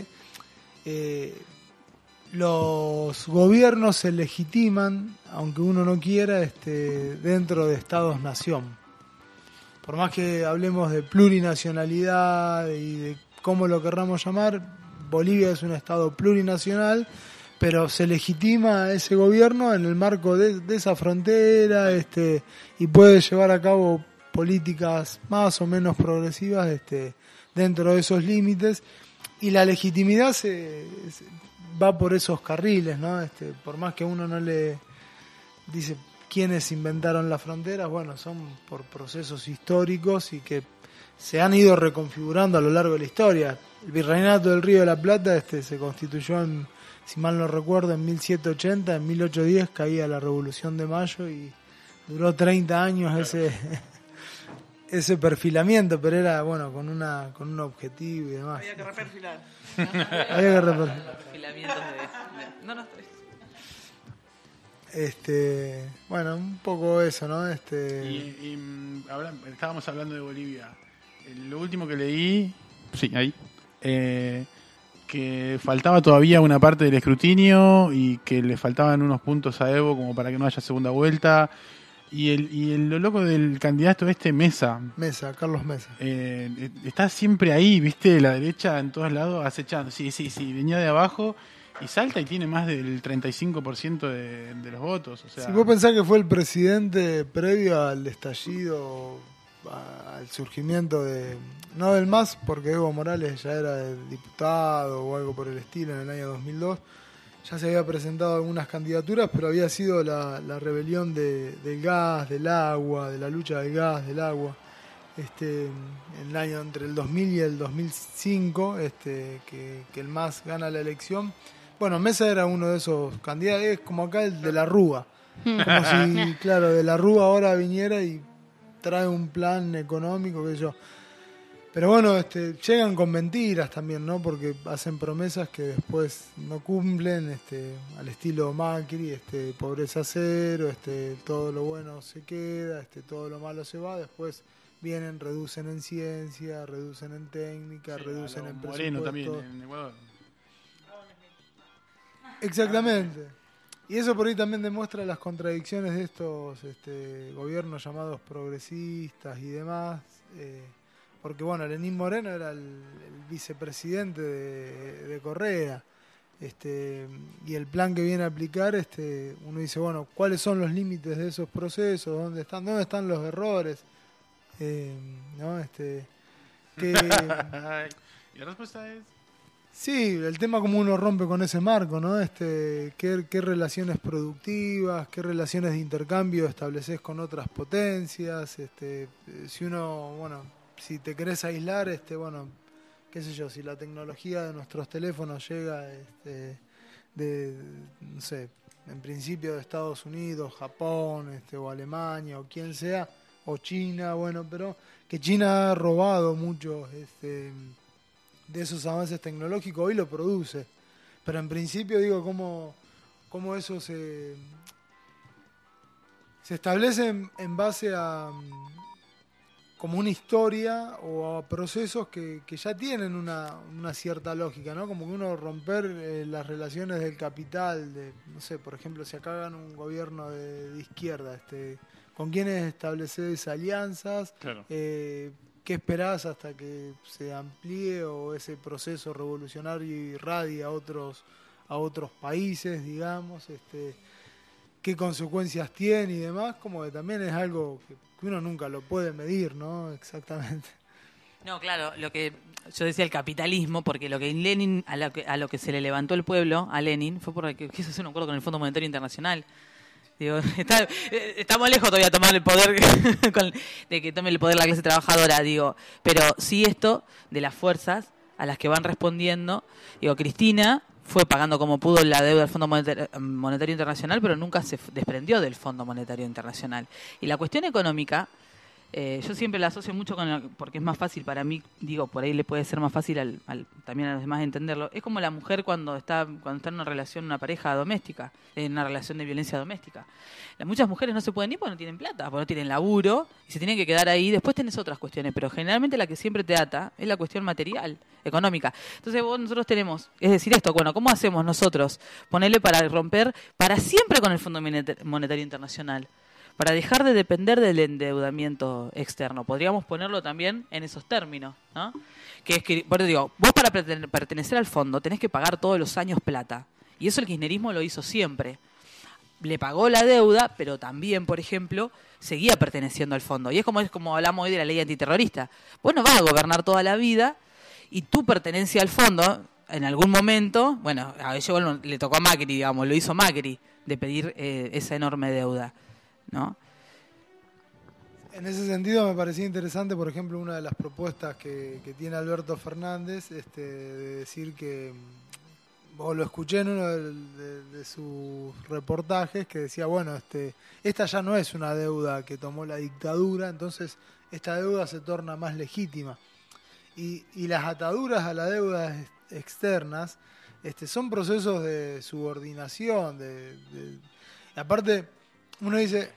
los gobiernos se legitiman, aunque uno no quiera, dentro de estados-nación. Por más que hablemos de plurinacionalidad y de cómo lo querramos llamar, Bolivia es un estado plurinacional, pero se legitima a ese gobierno en el marco de esa frontera, y puede llevar a cabo políticas más o menos progresivas, dentro de esos límites, y la legitimidad va por esos carriles, ¿no? Por más que uno no le dice quiénes inventaron las fronteras, son por procesos históricos y que se han ido reconfigurando a lo largo de la historia. El Virreinato del Río de la Plata se constituyó, si mal no recuerdo, en 1780, en 1810 caía la Revolución de Mayo y duró 30 años ese perfilamiento, pero era con un objetivo y demás. Había que reperfilar. Había que reperfilar. Filamientos de... No, Un poco eso, ¿no? Estábamos hablando de Bolivia. Lo último que leí, sí, ahí, que faltaba todavía una parte del escrutinio y que le faltaban unos puntos a Evo como para que no haya segunda vuelta. Lo loco del candidato Mesa, Carlos Mesa. está siempre ahí, ¿viste? La derecha en todos lados acechando. Sí, venía de abajo y salta y tiene más del 35% de los votos. O sea, Si vos pensás que fue el presidente previo al estallido, al surgimiento no del MAS, porque Evo Morales ya era diputado o algo por el estilo en el año 2002, ya se había presentado algunas candidaturas, pero había sido la rebelión del gas, del agua, de la lucha del gas, del agua, en el año entre el 2000 y el 2005, que el MAS gana la elección. Mesa era uno de esos candidatos, es como acá el de la Rúa, como si, claro, de la Rúa ahora viniera y trae un plan económico, qué sé yo. Pero llegan con mentiras también, ¿no? Porque hacen promesas que después no cumplen, al estilo Macri, pobreza cero, todo lo bueno se queda, todo lo malo se va, después vienen, reducen en ciencia, reducen en técnica, reducen en Moreno presupuesto. también en Ecuador. Exactamente. Y eso por ahí también demuestra las contradicciones de estos gobiernos llamados progresistas y demás, porque bueno, Lenín Moreno era el vicepresidente de Correa. Y el plan que viene a aplicar, uno dice, bueno, ¿cuáles son los límites de esos procesos? ¿Dónde están los errores? ¿No? Y la respuesta es... Sí, el tema como uno rompe con ese marco, ¿no? ¿Qué relaciones productivas, qué relaciones de intercambio estableces con otras potencias? Si uno, bueno, si te querés aislar, bueno, qué sé yo, si la tecnología de nuestros teléfonos llega no sé, en principio de Estados Unidos, Japón, o Alemania, o quien sea, o China, bueno, pero que China ha robado mucho de esos avances tecnológicos, hoy lo produce. Pero en principio digo, cómo eso se establece en base a como una historia o a procesos que ya tienen una cierta lógica, ¿no? Como que uno romper las relaciones del capital, no sé, por ejemplo, si acá hagan un gobierno de izquierda, ¿con quiénes estableces alianzas? Claro. ¿Qué esperás hasta que se amplíe o ese proceso revolucionario irradie a otros países, digamos? ¿Qué consecuencias tiene y demás? Como que también es algo que uno nunca lo puede medir, ¿no? Exactamente. No, claro, lo que yo decía el capitalismo, porque lo que Lenin, a lo que se le levantó el pueblo, a Lenin, fue porque quiso hacer un acuerdo con el Fondo Monetario Internacional. Digo, estamos lejos todavía de tomar el poder, de que tome el poder la clase trabajadora, digo. Pero sí esto de las fuerzas a las que van respondiendo. Digo, Cristina fue pagando como pudo la deuda del Fondo Monetario Internacional, pero nunca se desprendió del Fondo Monetario Internacional. Y la cuestión económica, yo siempre la asocio mucho porque es más fácil para mí, digo, por ahí le puede ser más fácil también a los demás entenderlo. Es como la mujer cuando está en una relación, una pareja doméstica, en una relación de violencia doméstica. Muchas mujeres no se pueden ir porque no tienen plata, porque no tienen laburo y se tienen que quedar ahí. Después tenés otras cuestiones, pero generalmente la que siempre te ata es la cuestión material, económica. Entonces nosotros tenemos, es decir, esto, bueno, ¿cómo hacemos nosotros? Ponerle para romper para siempre con el Fondo Monetario Internacional, para dejar de depender del endeudamiento externo. Podríamos ponerlo también en esos términos, ¿no? Que es que, por eso digo, vos para pertenecer al fondo tenés que pagar todos los años plata. Y eso el kirchnerismo lo hizo siempre. Le pagó la deuda, pero también, por ejemplo, seguía perteneciendo al fondo. Y es como hablamos hoy de la ley antiterrorista. Vos no vas a gobernar toda la vida y tu pertenencia al fondo, en algún momento, bueno, le tocó a Macri, digamos, lo hizo Macri, de pedir esa enorme deuda, ¿no? En ese sentido me parecía interesante, por ejemplo, una de las propuestas que tiene Alberto Fernández, de decir que, o lo escuché en uno de sus reportajes, que decía, bueno, esta ya no es una deuda que tomó la dictadura, entonces esta deuda se torna más legítima. Y las ataduras a la deuda externas son procesos de subordinación, aparte uno dice...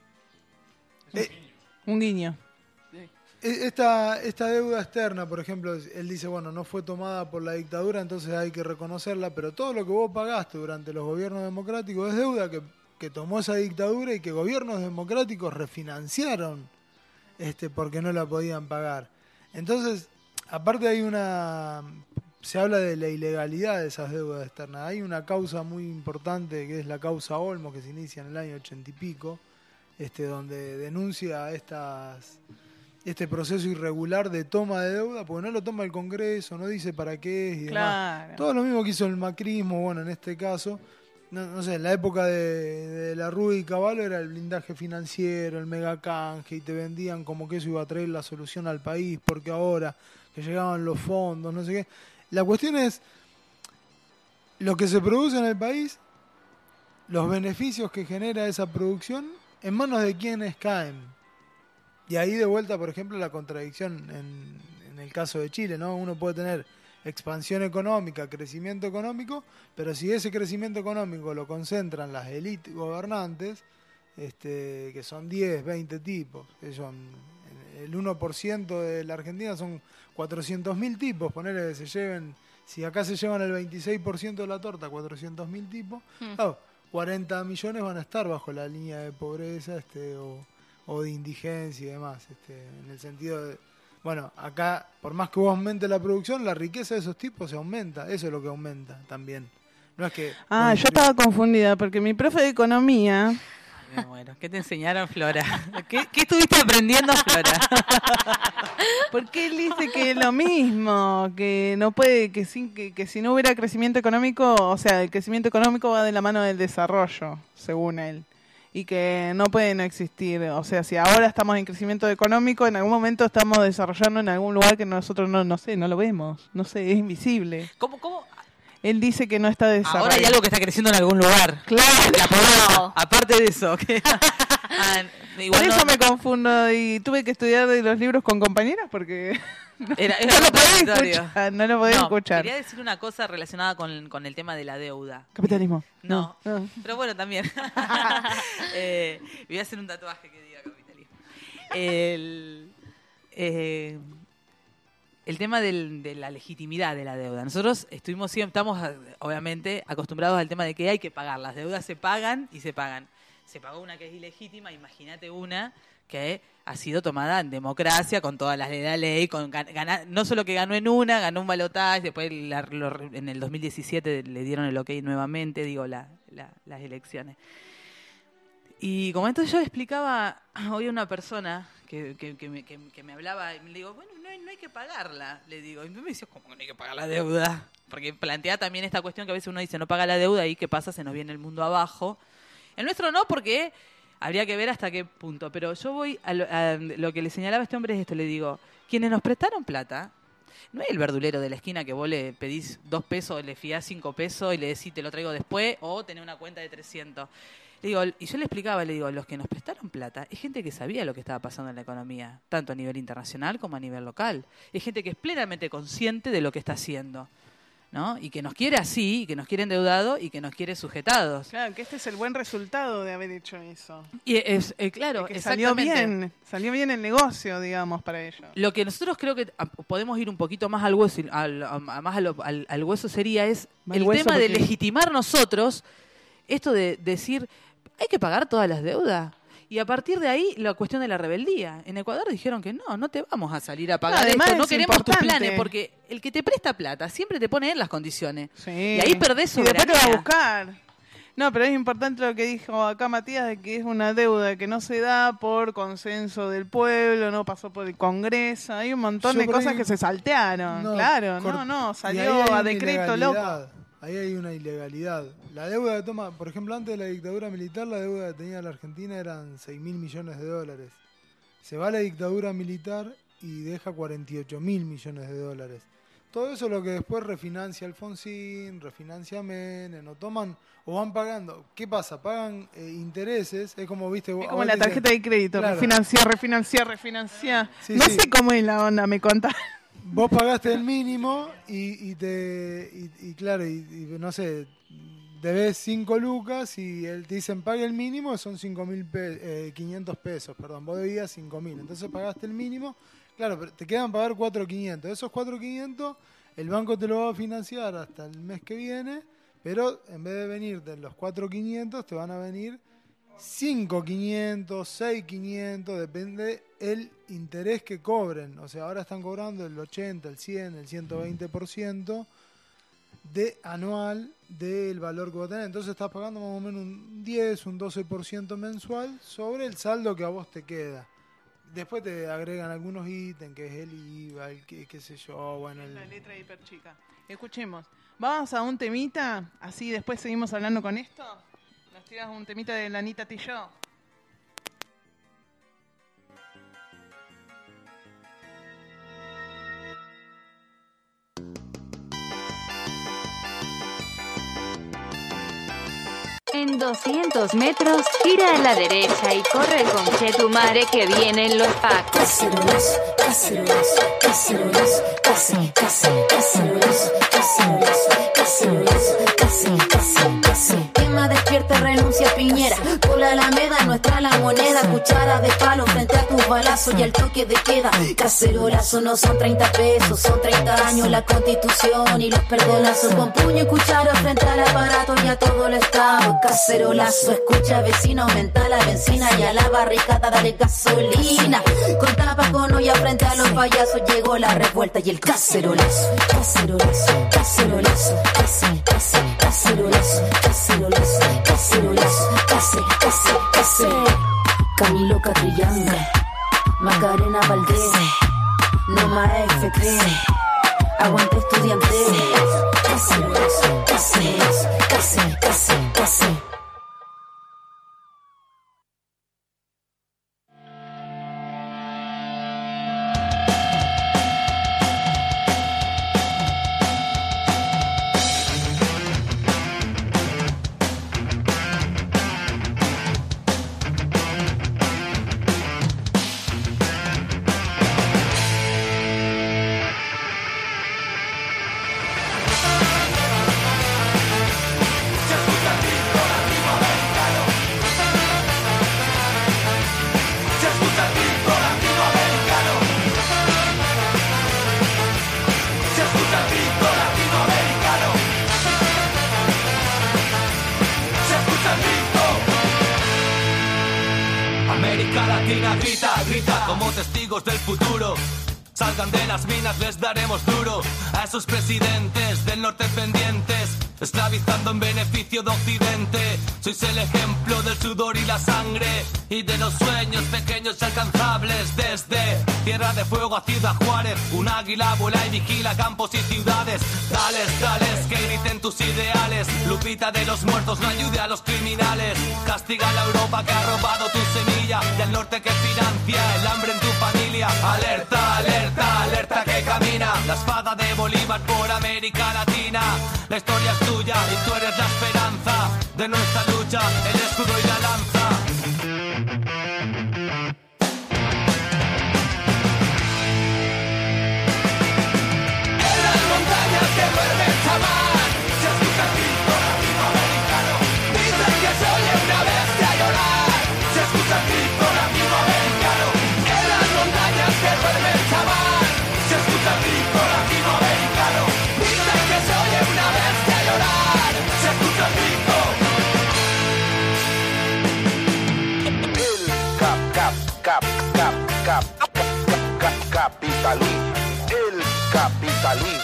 Un guiño. Esta deuda externa, por ejemplo, él dice, bueno, no fue tomada por la dictadura, entonces hay que reconocerla, pero todo lo que vos pagaste durante los gobiernos democráticos es deuda que tomó esa dictadura y que gobiernos democráticos refinanciaron porque no la podían pagar. Entonces, aparte se habla de la ilegalidad de esas deudas externas. Hay una causa muy importante que es la causa Olmos, que se inicia en el año 80 y pico, donde denuncia este proceso irregular de toma de deuda, porque no lo toma el Congreso, no dice para qué es y Claro. demás. Todo lo mismo que hizo el macrismo, bueno, en este caso, no sé, en la época de la Rúa y Cavallo era el blindaje financiero, el megacanje, y te vendían como que eso iba a traer la solución al país, porque ahora que llegaban los fondos, no sé qué. La cuestión es lo que se produce en el país, los beneficios que genera esa producción, en manos de quienes caen. Y ahí de vuelta, por ejemplo, la contradicción en el caso de Chile, ¿no? Uno puede tener expansión económica, crecimiento económico, pero si ese crecimiento económico lo concentran las élites gobernantes, que son 10, 20 tipos, que son el 1% de la Argentina son 400.000 tipos, ponerle que se lleven, si acá se llevan el 26% de la torta, 400.000 tipos, claro, 40 millones van a estar bajo la línea de pobreza o de indigencia y demás, en el sentido de, Bueno, acá, por más que vos aumente la producción, la riqueza de esos tipos se aumenta. Eso es lo que aumenta también. No es que... Yo estaba confundida porque mi profe de economía... Bueno, ¿qué te enseñaron, Flora? ¿Qué estuviste aprendiendo, Flora? Porque él dice que es lo mismo, que no puede, que si no hubiera crecimiento económico, o sea, el crecimiento económico va de la mano del desarrollo, según él. Y que no puede no existir. O sea, si ahora estamos en crecimiento económico, en algún momento estamos desarrollando en algún lugar que nosotros no lo vemos. No sé, es invisible. ¿Cómo? Él dice que no está desarrollado. Ahora hay algo que está creciendo en algún lugar. Claro. La pobreza. Aparte de eso. Por eso me confundo y tuve que estudiar de los libros con compañeras porque no lo podía escuchar. Quería decir una cosa relacionada con el tema de la deuda. Capitalismo. No. Pero bueno, también. Voy a hacer un tatuaje que diga capitalismo. El tema de la legitimidad de la deuda. Nosotros estamos obviamente acostumbrados al tema de que hay que pagar. Las deudas se pagan y se pagan. Se pagó una que es ilegítima, imagínate una que ha sido tomada en democracia con todas las de la ley, no solo que ganó en una, ganó un balotaje, después en el 2017 le dieron el ok nuevamente, las elecciones. Y como entonces yo le explicaba hoy a una persona que me hablaba, y le digo, bueno, no hay que pagarla, le digo. Y me decía, ¿cómo que no hay que pagar la deuda? Porque plantea también esta cuestión que a veces uno dice, no paga la deuda y ¿qué pasa? Se nos viene el mundo abajo. El nuestro no, porque habría que ver hasta qué punto. Pero yo voy a lo que le señalaba a este hombre es esto, le digo, quienes nos prestaron plata, no es el verdulero de la esquina que vos le pedís 2 pesos, le fiás 5 pesos y le decís te lo traigo después, o tenés una cuenta de 300. Le digo, y yo le explicaba, los que nos prestaron plata es gente que sabía lo que estaba pasando en la economía, tanto a nivel internacional como a nivel local. Es gente que es plenamente consciente de lo que está haciendo, ¿no? Y que nos quiere así, y que nos quiere endeudados y que nos quiere sujetados. Claro, que este es el buen resultado de haber hecho eso. Y claro, que salió bien el negocio, digamos, para ellos. Lo que nosotros creo que podemos ir un poquito más al hueso, al hueso sería el tema de legitimar nosotros esto de decir, hay que pagar todas las deudas. Y a partir de ahí, la cuestión de la rebeldía. En Ecuador dijeron que no te vamos a salir a pagar esto, no queremos tus planes, porque el que te presta plata siempre te pone en las condiciones. Sí. Y ahí perdés soberanía. Y después te va a buscar. No, pero es importante lo que dijo acá Matías, de que es una deuda que no se da por consenso del pueblo, no pasó por el Congreso. Hay un montón de cosas que se saltearon. Salió a decreto loco. Ahí hay una ilegalidad. La deuda por ejemplo, antes de la dictadura militar, la deuda que tenía la Argentina eran 6.000 millones de dólares. Se va la dictadura militar y deja 48.000 millones de dólares. Todo eso es lo que después refinancia Alfonsín, refinancia Menem, no toman o van pagando. ¿Qué pasa? Pagan intereses, es como, viste... Es como la tarjeta de crédito, claro. refinanciar. Sí, no sé cómo es la onda, me contás. Vos pagaste el mínimo y no sé, debes 5 lucas y te dicen pague el mínimo, son 5.500 pesos, perdón, vos debías 5.000, entonces pagaste el mínimo, claro, pero te quedan pagar 4.500, esos 4.500 el banco te lo va a financiar hasta el mes que viene, pero en vez de venir de los 4.500 te van a venir 5.500, 6.500, depende el interés que cobren. O sea, ahora están cobrando el 80, el 100, el 120% de anual del valor que vos tenés. Entonces estás pagando más o menos un 10, un 12% mensual sobre el saldo que a vos te queda. Después te agregan algunos ítems, que es el IVA, qué sé yo, bueno... La letra hiper chica. Escuchemos. Vamos a un temita, así después seguimos hablando con esto. Nos tiras un temita de la Anita Tilló. En 200 metros, gira a la derecha y corre con Chetumare que vienen los pacos. Cacerolas, cacerolas, cacerolas, cacerolas, cacerolas, cacerolas, cacerolas. Quema, despierta, renuncia Piñera. Por la Alameda, nuestra la moneda. Cuchara de palo frente a tus balazos y al toque de queda. Cacerolazo no son 30 pesos, son 30 años la Constitución y los perdonazos. Con puño y cuchara frente al aparato y a todo el Estado. Cacerolazo, escucha vecino, aumenta la benzina y a la barricada dale gasolina. Con tabaco no y ya frente a los payasos llegó la revuelta y el cacerolazo. Cacerolazo, cacerolazo, cacerolazo, cacerolazo, cacerolazo, cacerolazo. Camilo Catrillanca, Macarena Valdés, Norma FP, aguante estudiante. Cacerolazo, cacerolazo, cacerolazo. América Latina grita, grita como testigos del futuro. Salgan de las minas, les daremos duro a esos presidentes del norte pendientes, esclavizando en beneficio de Occidente. Sois el ejemplo del sudor y la sangre y de los sueños pequeños y alcanzables. Desde Tierra de Fuego a Ciudad Juárez, un águila vuela y vigila campos y ciudades. Dales, dales, que griten tus ideales. Lupita de los muertos, no ayude a los criminales. Castiga a la Europa que ha robado tu semilla y al norte que financia el hambre en tu familia. Alerta, alerta, alerta que camina la espada de Bolívar por América Latina. La historia es tuya y tú eres la esperanza de nuestra lucha, el escudo y la lanza. En las montañas que duerme el chamán se escucha el grito latinoamericano. Dicen que se oye una bestia llorar. Se escucha el grito latinoamericano. En las montañas que duerme el chamán se escucha el grito latinoamericano. Dicen que se oye una bestia llorar. Se escucha el grito. Capitalí, el capitalí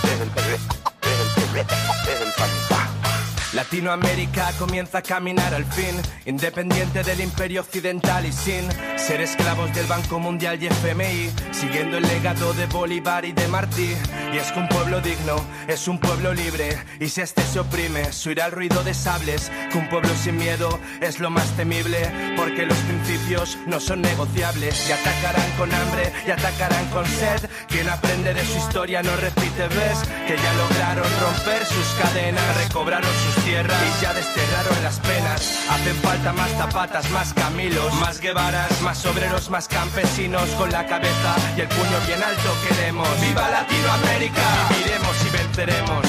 es el fantasma. Latinoamérica comienza a caminar al fin, independiente del imperio occidental y sin ser esclavos del Banco Mundial y FMI, siguiendo el legado de Bolívar y de Martí. Y es que un pueblo digno es un pueblo libre, y si este se oprime, se oirá el ruido de sables, que un pueblo sin miedo es lo más temible, porque los principios no son negociables, y atacarán con hambre y atacarán con sed. Quien aprende de su historia no repite, ves, que ya lograron romper sus cadenas, recobraron sus tierras y ya desterraron las penas. Hacen falta más Zapatas, más Camilos, más Guevaras, más obreros, más campesinos, con la cabeza y el puño bien alto queremos. ¡Viva Latinoamérica! Viviremos y venceremos.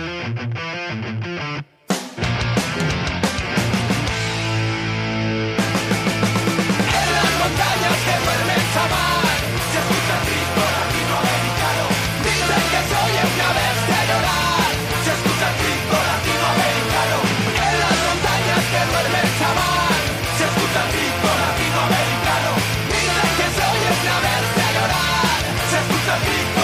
En las montañas que duerme el chamán se escucha el grito latinoamericano. Dicen que se oye una bestia llorar. Se escucha el grito latinoamericano. En las montañas que duerme el chamán se escucha el grito latinoamericano. Dicen que se oye una bestia llorar. Se escucha el grito.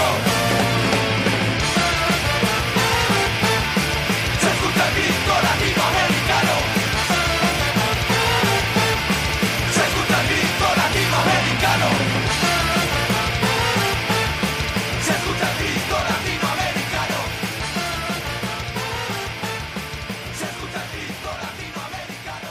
Se escucha el grito latinoamericano. Se escucha el grito latinoamericano. Se escucha el grito latinoamericano. Se escucha el grito latinoamericano.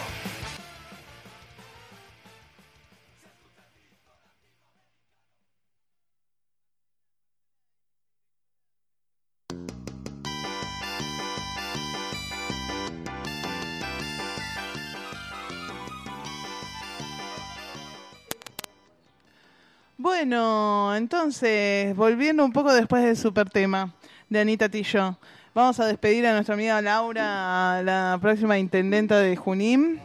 Bueno, entonces, volviendo un poco después del super tema de Anita Tillo, vamos a despedir a nuestra amiga Laura, la próxima intendenta de Junín.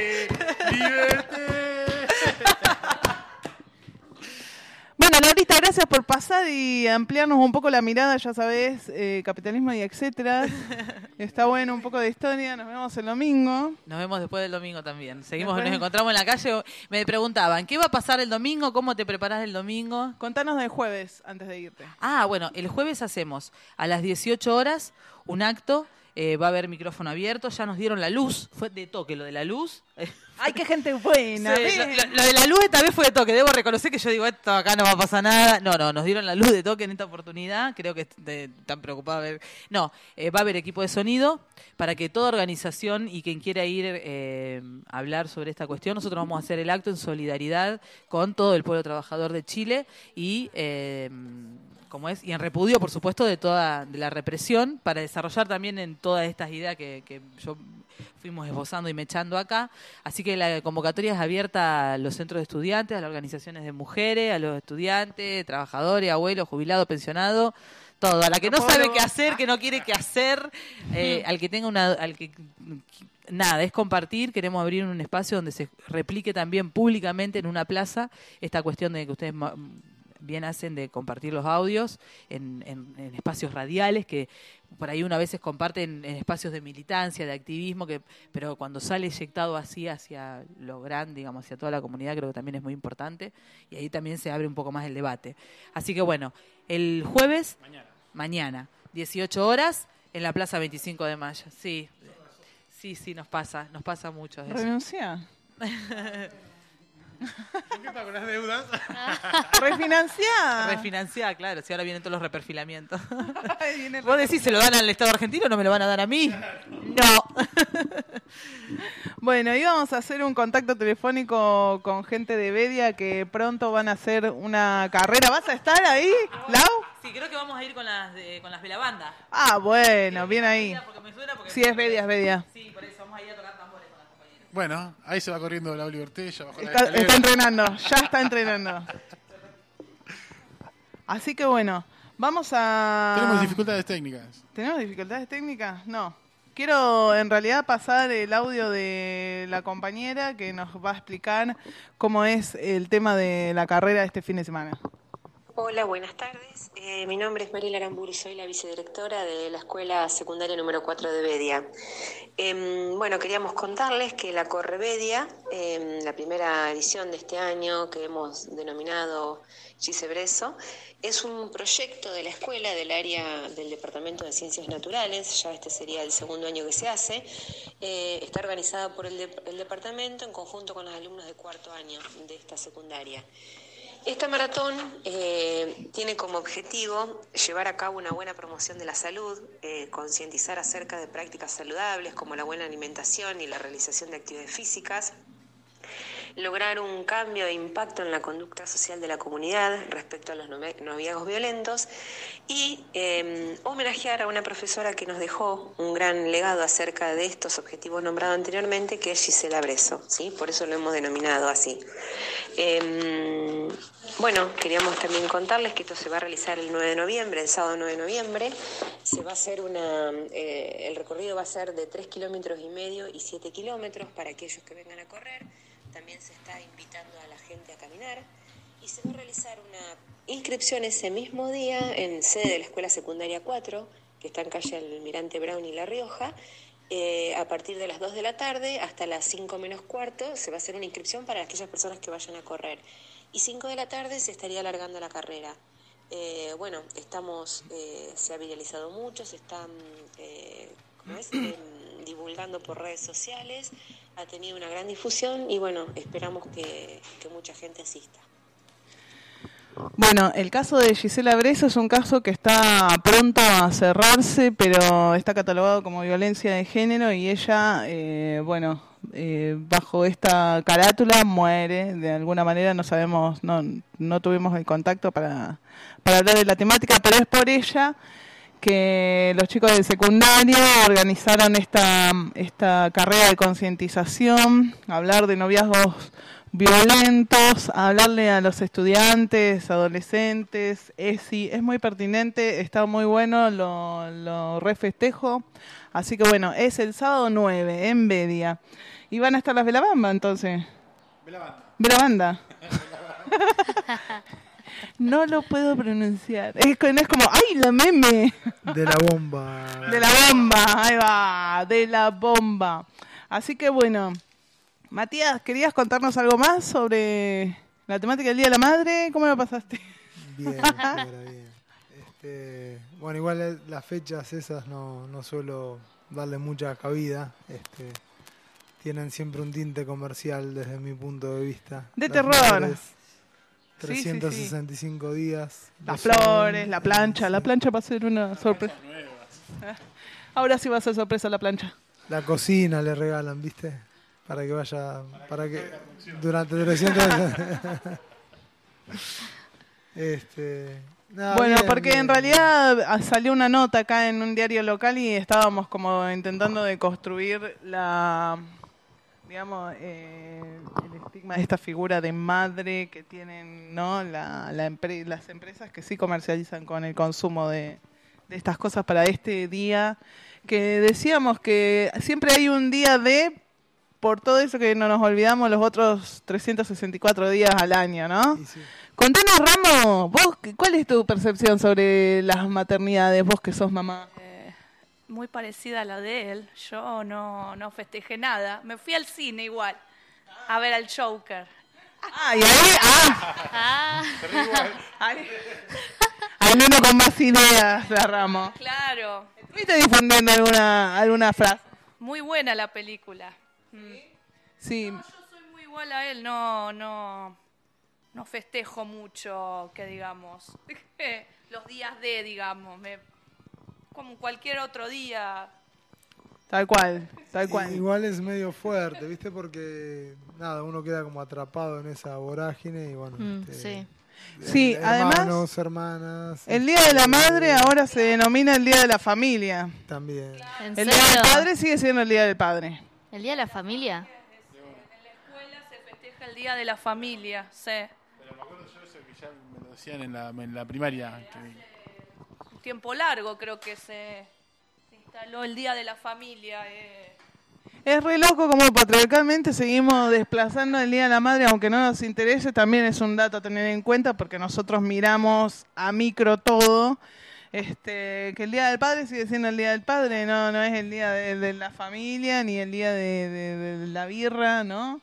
Bueno, Laurita, gracias gracias por pasar y ampliarnos un poco la mirada, ya sabés, capitalismo y etcétera. Está bueno un poco de historia, nos vemos el domingo. Nos vemos después del domingo también. Seguimos, nos encontramos en la calle. Me preguntaban, ¿qué va a pasar el domingo? ¿Cómo te preparás el domingo? Contanos del jueves antes de irte. Bueno, el jueves hacemos a las 18 horas un acto. Va a haber micrófono abierto, ya nos dieron la luz, fue de toque lo de la luz. ¡Ay, qué gente buena! Sí, lo de la luz esta vez fue de toque, debo reconocer que yo digo, esto acá no va a pasar nada. No, nos dieron la luz de toque en esta oportunidad, creo que están preocupados. Va a haber equipo de sonido para que toda organización y quien quiera ir a hablar sobre esta cuestión, nosotros vamos a hacer el acto en solidaridad con todo el pueblo trabajador de Chile y... y en repudio, por supuesto, de la represión, para desarrollar también en todas estas ideas que yo fuimos esbozando y mechando acá. Así que la convocatoria es abierta a los centros de estudiantes, a las organizaciones de mujeres, a los estudiantes, trabajadores, abuelos, jubilados, pensionados, todo. A la que no sabe qué hacer, que no quiere qué hacer, al que tenga nada, es compartir. Queremos abrir un espacio donde se replique también públicamente en una plaza esta cuestión de que ustedes bien hacen de compartir los audios en espacios radiales que por ahí una veces comparten en espacios de militancia, de activismo, pero cuando sale eyectado así hacia lo grande, digamos, hacia toda la comunidad, creo que también es muy importante y ahí también se abre un poco más el debate. Así que bueno, el jueves, mañana 18 horas, en la Plaza 25 de Mayo. Sí, nos pasa mucho eso. ¿Renuncia? ¿Por qué pago las deudas? Refinanciar, claro. Si ahora vienen todos los reperfilamientos. Vos decís, ¿se lo dan al Estado argentino o no me lo van a dar a mí? No. Bueno, íbamos a hacer un contacto telefónico con gente de Bedia que pronto van a hacer una carrera. ¿Vas a estar ahí, Lau? Sí, creo que vamos a ir con las velabandas. Bueno, bien ahí. Sí, es Bedia. Sí, por eso vamos a ir a tocar tambores con las compañeras. Bueno, ahí se va corriendo la Libertella. Está entrenando, ya está entrenando. Así que bueno, vamos a... Tenemos dificultades técnicas. ¿Tenemos dificultades técnicas? No. Quiero en realidad pasar el audio de la compañera que nos va a explicar cómo es el tema de la carrera de este fin de semana. Hola, buenas tardes. Mi nombre es Mariela Aramburu y soy la vicedirectora de la Escuela Secundaria número 4 de Bedia. Queríamos contarles que la Correbedia, la primera edición de este año que hemos denominado Gisebreso, es un proyecto de la escuela del área del Departamento de Ciencias Naturales, ya este sería el segundo año que se hace. Está organizada por el departamento en conjunto con los alumnos de cuarto año de esta secundaria. Esta maratón tiene como objetivo llevar a cabo una buena promoción de la salud, concientizar acerca de prácticas saludables como la buena alimentación y la realización de actividades físicas, lograr un cambio de impacto en la conducta social de la comunidad respecto a los noviazgos violentos y homenajear a una profesora que nos dejó un gran legado acerca de estos objetivos nombrados anteriormente, que es Gisela Bresso, ¿sí? Por eso lo hemos denominado así. Queríamos también contarles que esto se va a realizar el 9 de noviembre, el sábado 9 de noviembre. Se va a hacer el recorrido va a ser de 3,5 kilómetros y 7 kilómetros para aquellos que vengan a correr. También se está invitando a la gente a caminar y se va a realizar una inscripción ese mismo día en sede de la Escuela Secundaria 4, que está en calle Almirante Brown y La Rioja. A partir de las 2 de la tarde hasta las 5 menos cuarto se va a hacer una inscripción para aquellas personas que vayan a correr. Y 5 de la tarde se estaría alargando la carrera. Se ha viralizado mucho, se están divulgando por redes sociales, ha tenido una gran difusión y esperamos que mucha gente asista. Bueno, el caso de Gisela Bresso es un caso que está pronto a cerrarse, pero está catalogado como violencia de género y ella, bajo esta carátula muere de alguna manera. No sabemos, no tuvimos el contacto para hablar de la temática, pero es por ella que los chicos del secundario organizaron esta carrera de concientización, hablar de noviazgos violentos, hablarle a los estudiantes, adolescentes, es muy pertinente, está muy bueno, lo refestejo. Así que es el sábado 9 en Bedia. ¿Y van a estar las Velabamba entonces? Velabanda. No lo puedo pronunciar. No es como, ¡ay, la meme! De la bomba. De la bomba, ahí va, de la bomba. Así que bueno, Matías, ¿querías contarnos algo más sobre la temática del Día de la Madre? ¿Cómo lo pasaste? Bien, Flora, bien. Bueno, igual las fechas esas no suelo darle mucha cabida. Tienen siempre un tinte comercial desde mi punto de vista. De Las terror. madres, Sí, 365 días. Las flores, la plancha. La plancha va a ser una sorpresa. Ahora sí va a ser sorpresa la plancha. La cocina le regalan, ¿viste? Para que vaya, durante 300 bueno, bien, porque bien. en realidad salió una nota acá en un diario local y estábamos como intentando de construir digamos, el estigma de esta figura de madre que tienen, ¿no? Las empresas que sí comercializan con el consumo de estas cosas para este día, que decíamos que siempre hay un día por todo eso que no nos olvidamos los otros 364 días al año, ¿no? Sí. Contanos, Ramo, vos, ¿cuál es tu percepción sobre las maternidades, vos que sos mamá? Muy parecida a la de él. Yo no festejé nada. Me fui al cine igual, a ver al Joker. Y ahí, hay uno con más ideas, la Ramo. Claro. ¿Estuviste difundiendo alguna frase? Muy buena la película. Sí. No, yo soy muy igual a él, no festejo mucho, que digamos, los días digamos, como cualquier otro día. Tal cual. Igual es medio fuerte, ¿viste? Porque, uno queda como atrapado en esa vorágine y bueno. Sí. Sí, hermanos, además, hermanas. el Día de la Madre ahora se denomina el Día de la Familia. También. ¿En El serio? Día del Padre sigue siendo el Día del Padre. ¿El Día de la Familia? En la escuela se festeja el Día de la Familia, sí. Pero me acuerdo yo eso que ya me lo decían en la primaria. Un tiempo largo creo que se instaló el Día de la Familia. Es re loco como patriarcalmente seguimos desplazando el Día de la Madre, aunque no nos interese, también es un dato a tener en cuenta porque nosotros miramos a micro todo. Que el Día del Padre sigue siendo el Día del Padre, no es el Día de la Familia ni el Día de la birra, ¿no?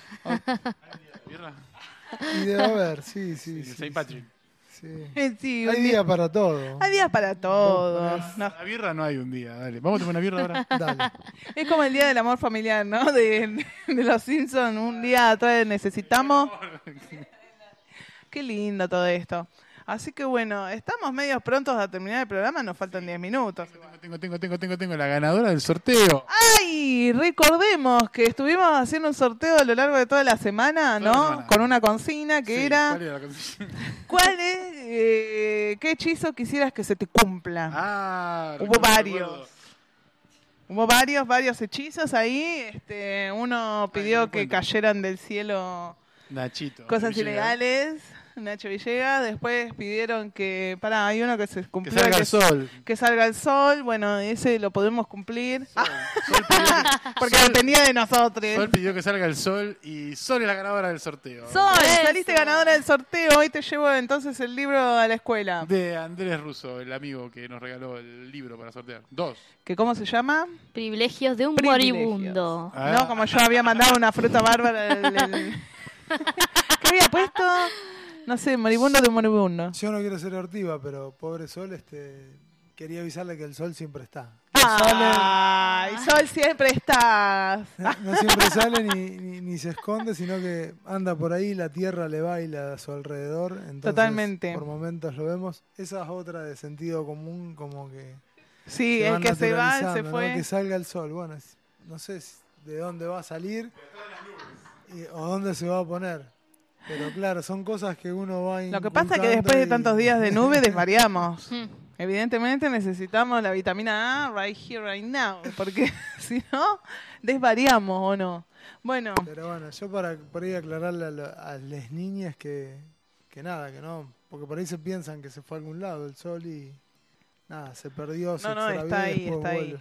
¿Birra? Y debe haber, sí. Saint Patrick. Sí, Hay días para todo. Hay días para todo. La birra no hay un día, dale. ¿Vamos a tomar una birra ahora? Dale. Es como el Día del Amor Familiar, ¿no? De los Simpsons, un día atrás necesitamos. Qué lindo todo esto. Así que bueno, estamos medios prontos a terminar el programa, nos faltan 10 minutos. Tengo la ganadora del sorteo. ¡Ay! Recordemos que estuvimos haciendo un sorteo a lo largo de toda la semana, ¿no? Con una consigna que era... ¿Cuál era la consigna? ¿Cuál es? ¿Qué hechizo quisieras que se te cumpla? Hubo varios. Hubo varios hechizos ahí. Uno pidió que cayeran del cielo Nachito. cosas Villegas. ilegales. Nacho Villegas. Después pidieron que... hay uno que se cumplió. Que salga el sol. Que salga el sol. Bueno, ese lo podemos cumplir. Porque dependía de nosotros. Sol pidió que salga el sol y Sol es la ganadora del sorteo. Sol, saliste ganadora del sorteo. Hoy te llevo entonces el libro a la escuela. De Andrés Russo, el amigo que nos regaló el libro para sortear. 2. ¿Que cómo se llama? Privilegios de un Privilegios. moribundo. No, como yo había mandado una fruta bárbara. ¿Qué había puesto? No sé, moribundo de moribundo. Yo no quiero ser hortiva, pero pobre Sol, quería avisarle que el sol siempre está. ¡Ay, Sol, siempre estás! No siempre sale ni se esconde, sino que anda por ahí, la tierra le baila a su alrededor. Entonces, totalmente. Por momentos lo vemos. Esa es otra de sentido común, como que... Sí, el que se va, se ¿no? fue. Que salga el sol. Bueno, no sé de dónde va a salir o dónde se va a poner. Pero claro, son cosas que uno va Lo que pasa es que después de tantos días de nube desvariamos. Evidentemente necesitamos la vitamina A right here, right now. Porque si no, desvariamos o no. Bueno. Pero bueno, yo por ahí aclararle a las niñas que nada, que no. Porque por ahí se piensan que se fue a algún lado el sol y nada, se perdió, se extravió está ahí, y después está vuelve. ahí.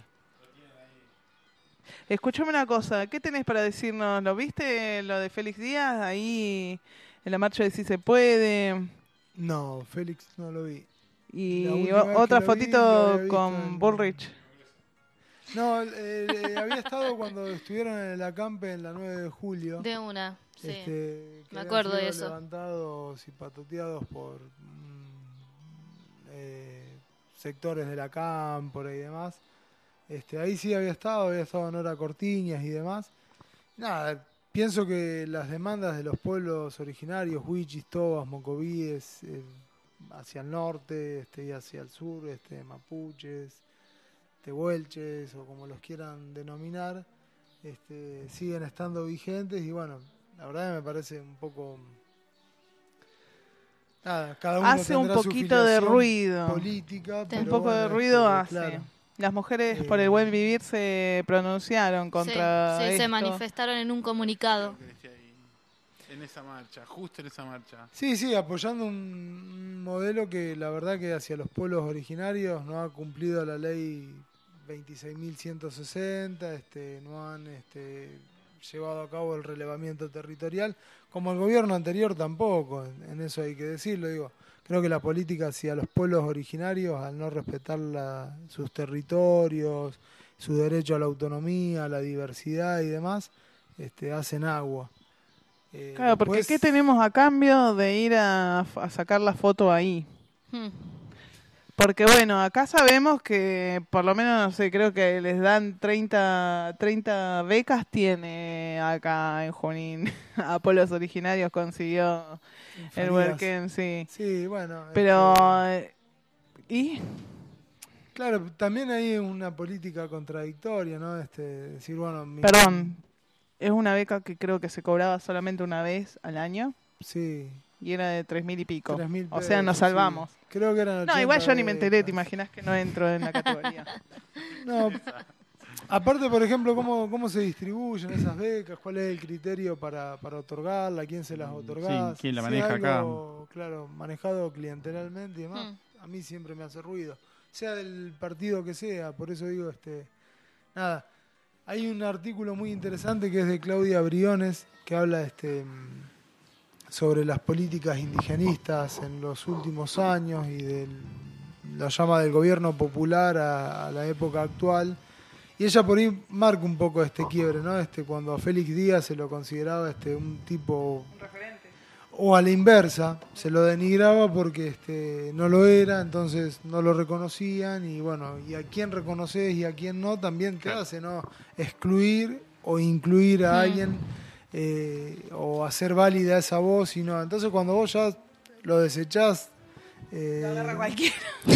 Escúchame una cosa, ¿qué tenés para decirnos? ¿Lo viste lo de Félix Díaz ahí en la marcha de Si Se Puede? No, Félix no lo vi. Y La última vez otra que lo vi, lo fotito había visto con Bullrich. No, había estado cuando estuvieron en el acampe en la 9 de julio. De una, sí. Que Me acuerdo habían de sido eso. levantados y patoteados por sectores de la cámpora y demás. Ahí sí había estado Nora Cortiñas y demás. Nada, pienso que las demandas de los pueblos originarios, Huichis, Tobas, Mocovíes, hacia el norte y hacia el sur, mapuches, tehuelches o como los quieran denominar, siguen estando vigentes y bueno, la verdad me parece un poco... Nada, cada uno hace un tendrá su poquito de filiación ruido. política, Un pero poco de bueno, ruido hace. claro. Las mujeres por el buen vivir se pronunciaron contra sí, esto. se manifestaron en un comunicado. En esa marcha, justo en esa marcha. Sí, apoyando un modelo que la verdad que hacia los pueblos originarios no ha cumplido la ley 26.160, no han llevado a cabo el relevamiento territorial, como el gobierno anterior tampoco, en eso hay que decirlo, digo. Creo que la política hacia los pueblos originarios, al no respetar sus territorios, su derecho a la autonomía, a la diversidad y demás, hacen agua. Claro, porque después- ¿qué tenemos a cambio de ir a sacar la foto ahí? Porque bueno, acá sabemos que por lo menos, no sé, creo que les dan 30 becas tiene acá en Junín. A pueblos originarios consiguió el Farías. Huerquén, sí. Sí, bueno. Pero, ¿y? Claro, también hay una política contradictoria, ¿no? Decir, bueno... Perdón, es una beca que creo que se cobraba solamente una vez al año. Sí. Y era de 3.000 y pico. 3.000 O sea, nos pesos, salvamos. sí. Creo que eran 80 No, igual yo ni me enteré, becas. te imaginas que no entro en la categoría. No, aparte, por ejemplo, ¿cómo se distribuyen esas becas? ¿Cuál es el criterio para otorgarla? ¿Quién se las otorga? Sí, ¿quién la Si maneja es acá? algo, claro, manejado clientelalmente y demás, a mí siempre me hace ruido. Sea del partido que sea, por eso digo, nada. Hay un artículo muy interesante que es de Claudia Briones, que habla sobre las políticas indigenistas en los últimos años y lo llama del gobierno popular a la época actual. Y ella por ahí marca un poco este quiebre, ¿no? Cuando a Félix Díaz se lo consideraba un tipo... Un referente. O a la inversa, se lo denigraba porque no lo era, entonces no lo reconocían y bueno, y a quién reconoces y a quién no, también te hace, ¿no? Excluir o incluir a alguien o hacer válida esa voz y no. Entonces cuando vos ya lo desechás... Lo agarra cualquiera.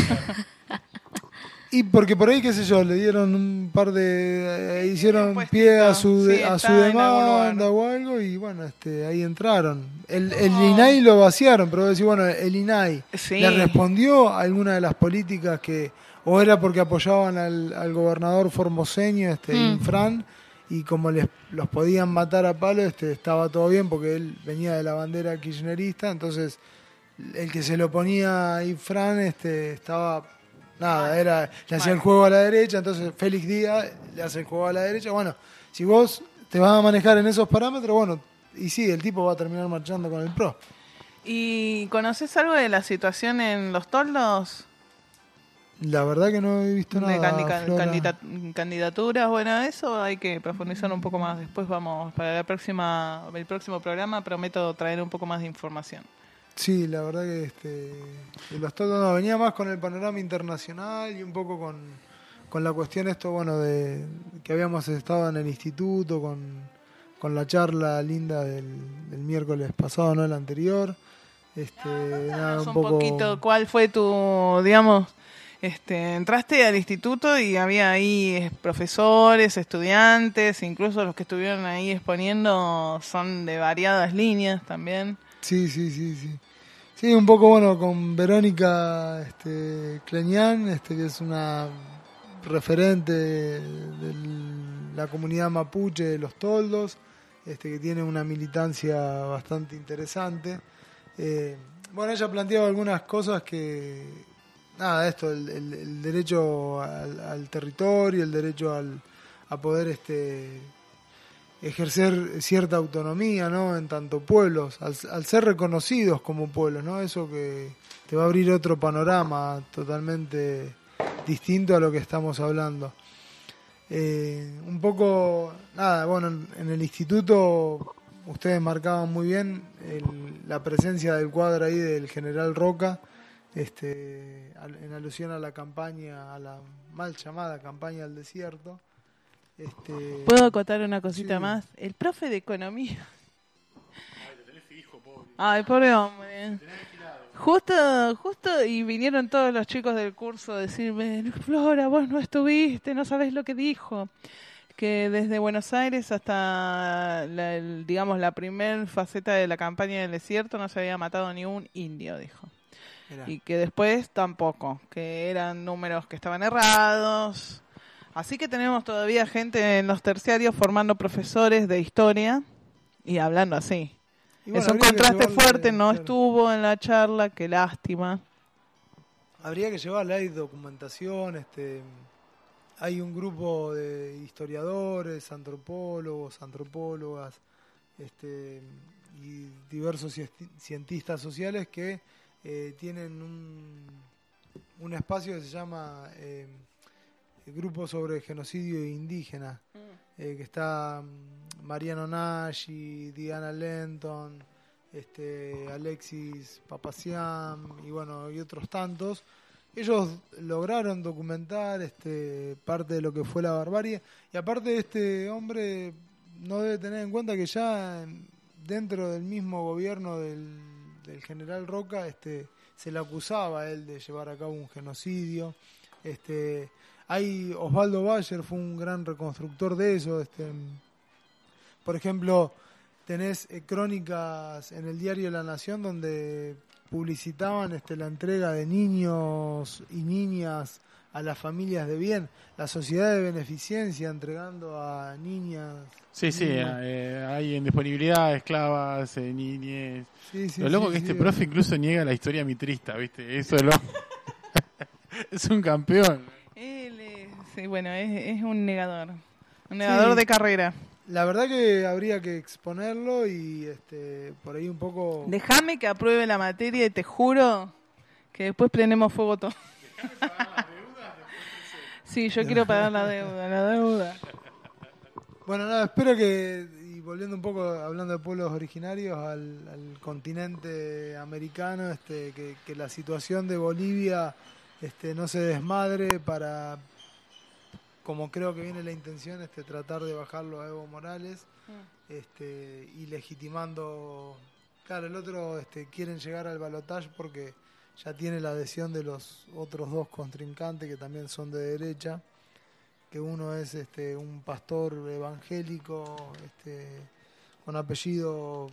Y porque por ahí, qué sé yo, le dieron un par de... hicieron pie a su sí, a su está en algún demanda o algo y bueno, ahí entraron. El INAI lo vaciaron, pero decir, bueno, el INAI Sí. le respondió a alguna de las políticas que... O era porque apoyaban al gobernador formoseño, Infran, y como los podían matar a palo, estaba todo bien porque él venía de la bandera kirchnerista, entonces el que se lo ponía a Infran estaba... Nada, le hacía el juego a la derecha, entonces Félix Díaz le hace el juego a la derecha. Bueno, si vos te vas a manejar en esos parámetros, bueno, y sí, el tipo va a terminar marchando con el PRO. ¿Y conoces algo de la situación en Los Toldos? La verdad que no he visto De nada. Flora. candidaturas, bueno, eso hay que profundizar un poco más. Después vamos, para el próximo programa prometo traer un poco más de información. Sí, la verdad que de Los Toldos no, venía más con el panorama internacional y un poco con la cuestión bueno, de que habíamos estado en el instituto con la charla linda del miércoles pasado, no el anterior. Nada, Un poquito, ¿cuál fue tu, digamos, entraste al instituto y había ahí profesores, estudiantes, incluso los que estuvieron ahí exponiendo son de variadas líneas también? Sí. Sí, un poco bueno con Verónica Kleñán, que es una referente de la comunidad mapuche de Los Toldos, que tiene una militancia bastante interesante. Bueno, ella planteaba algunas cosas que, nada, el derecho al territorio, el derecho a poder ejercer cierta autonomía, ¿no? En tanto pueblos, al ser reconocidos como pueblos, ¿no? Eso que te va a abrir otro panorama totalmente distinto a lo que estamos hablando. Un poco, nada, bueno, en el instituto ustedes marcaban muy bien la presencia del cuadro ahí del general Roca, en alusión a la campaña, a la mal llamada campaña del desierto. ¿Puedo acotar una cosita Sí. más? El profe de economía. Ay, pobre hombre. Justo, y vinieron todos los chicos del curso a decirme, Flora, vos no estuviste, no sabés lo que dijo. Que desde Buenos Aires hasta, la primer faceta de la campaña del desierto no se había matado ni un indio, dijo. Mirá. Y que después tampoco, que eran números que estaban errados. Así que tenemos todavía gente en los terciarios formando profesores de historia y hablando así. Y bueno, es un habría que contraste llevarle, fuerte, no claro. estuvo en la charla, qué lástima. Habría que llevarle ahí documentación, hay un grupo de historiadores, antropólogas, y diversos cientistas sociales que tienen un espacio que se llama Grupo sobre Genocidio Indígena, que está Mariano Nagy, Diana Lenton, Alexis Papacián y bueno, y otros tantos. Ellos lograron documentar parte de lo que fue la barbarie, y aparte este hombre no debe tener en cuenta que ya dentro del mismo gobierno del general Roca se le acusaba a él de llevar a cabo un genocidio. Osvaldo Bayer fue un gran reconstructor de eso. Por ejemplo, tenés crónicas en el diario La Nación donde publicitaban la entrega de niños y niñas a las familias de bien, la sociedad de beneficencia entregando a niñas. Sí, niños. hay en disponibilidad esclavas, niñes. Sí, Lo loco que sí, profe incluso niega la historia mitrista, ¿viste? Eso es lo... es un campeón. Él es un negador. Un negador Sí. de carrera. La verdad que habría que exponerlo y por ahí un poco... Déjame que apruebe la materia y te juro que después prendemos fuego todo. Sí, yo quiero pagar la deuda. Bueno, nada, espero que, y volviendo un poco, hablando de pueblos originarios, al continente americano, que la situación de Bolivia no se desmadre para, como creo que viene la intención, tratar de bajarlo a Evo Morales, y legitimando, claro, el otro quieren llegar al balotaje porque ya tiene la adhesión de los otros dos contrincantes que también son de derecha, que uno es un pastor evangélico con apellido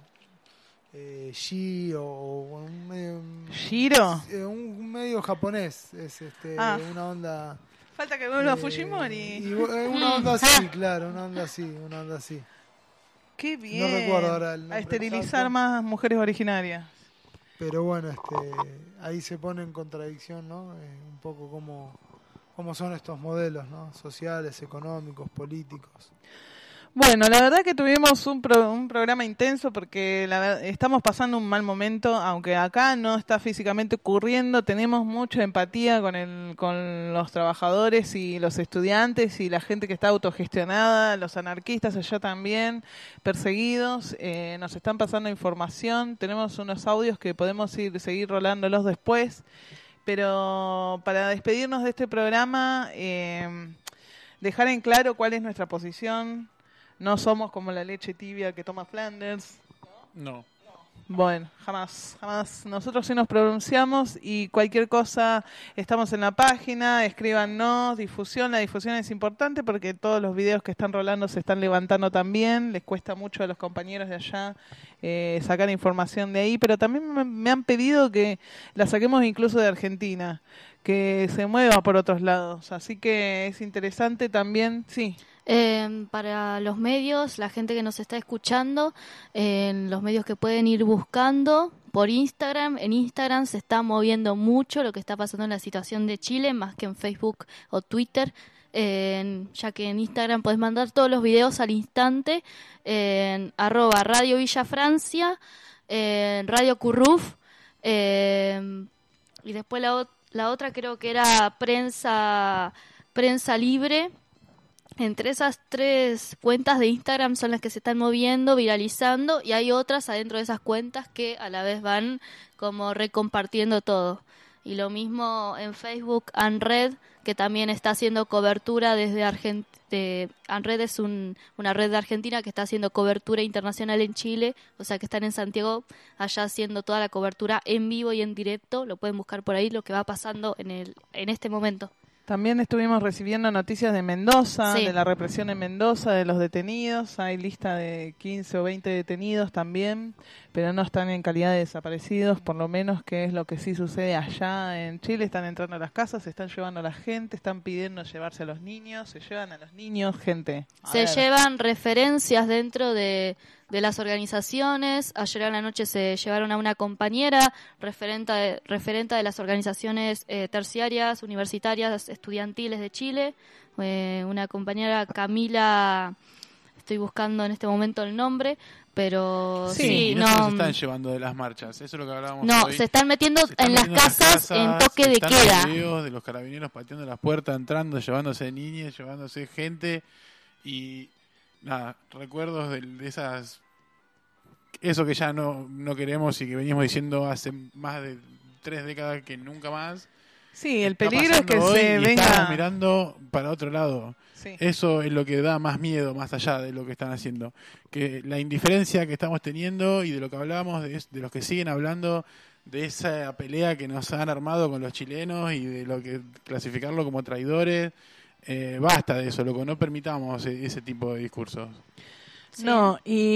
Shi o un medio, ¿Shiro? un medio japonés, es una onda. Falta que vuelva Fujimori. Una onda así, claro, una onda así. Qué bien. No recuerdo ahora el nombre a esterilizar exacto. más mujeres originarias. Pero bueno, ahí se pone en contradicción, ¿no? Un poco cómo son estos modelos, ¿no? Sociales, económicos, políticos. Bueno, la verdad que tuvimos un programa intenso porque estamos pasando un mal momento, aunque acá no está físicamente ocurriendo, tenemos mucha empatía con los trabajadores y los estudiantes y la gente que está autogestionada, los anarquistas allá también, perseguidos, nos están pasando información, tenemos unos audios que podemos seguir rolándolos después, pero para despedirnos de este programa, dejar en claro cuál es nuestra posición. No somos como la leche tibia que toma Flanders. No. Bueno, jamás. Nosotros sí nos pronunciamos y cualquier cosa estamos en la página, escríbanos, difusión. La difusión es importante porque todos los videos que están rolando se están levantando también. Les cuesta mucho a los compañeros de allá sacar información de ahí, pero también me han pedido que la saquemos incluso de Argentina, que se mueva por otros lados. Así que es interesante también, sí. Para los medios, la gente que nos está escuchando, los medios que pueden ir buscando por Instagram. En Instagram se está moviendo mucho lo que está pasando en la situación de Chile, más que en Facebook o Twitter. ya que en Instagram podés mandar todos los videos al instante en @Radio Villa Francia, Radio Curruf, y después la otra creo que era Prensa Libre. Entre esas 3 cuentas de Instagram son las que se están moviendo, viralizando, y hay otras adentro de esas cuentas que a la vez van como recompartiendo todo. Y lo mismo en Facebook, Unred, que también está haciendo cobertura desde Argentina. Unred es una red de Argentina que está haciendo cobertura internacional en Chile, o sea que están en Santiago allá haciendo toda la cobertura en vivo y en directo. Lo pueden buscar por ahí, lo que va pasando en este momento. También estuvimos recibiendo noticias de Mendoza, Sí. de la represión en Mendoza, de los detenidos. Hay lista de 15 o 20 detenidos también, pero no están en calidad de desaparecidos, por lo menos, que es lo que sí sucede allá en Chile. Están entrando a las casas, se están llevando a la gente, están pidiendo llevarse a los niños, se llevan a los niños, gente. Se llevan referencias dentro de las organizaciones. Ayer a la noche se llevaron a una compañera referente de las organizaciones terciarias, universitarias, estudiantiles de Chile, una compañera Camila, estoy buscando en este momento el nombre, pero Sí, y no no se los están llevando de las marchas, eso es lo que hablábamos no, hoy. se están metiendo Se están en las metiendo casas en toque de están queda. videos de los carabineros pateando las puertas, entrando, llevándose niñas, llevándose gente, y nada, recuerdos de esas, eso que ya no queremos y que venimos diciendo hace más de 3 décadas que nunca más. Sí, el Está peligro es que pasando hoy se y venga... estamos mirando para otro lado. Sí. Eso es lo que da más miedo, más allá de lo que están haciendo. Que la indiferencia que estamos teniendo y de lo que hablábamos, de los que siguen hablando, de esa pelea que nos han armado con los chilenos y de lo que clasificarlo como traidores. Basta de eso, loco, no permitamos ese tipo de discursos. Sí. No,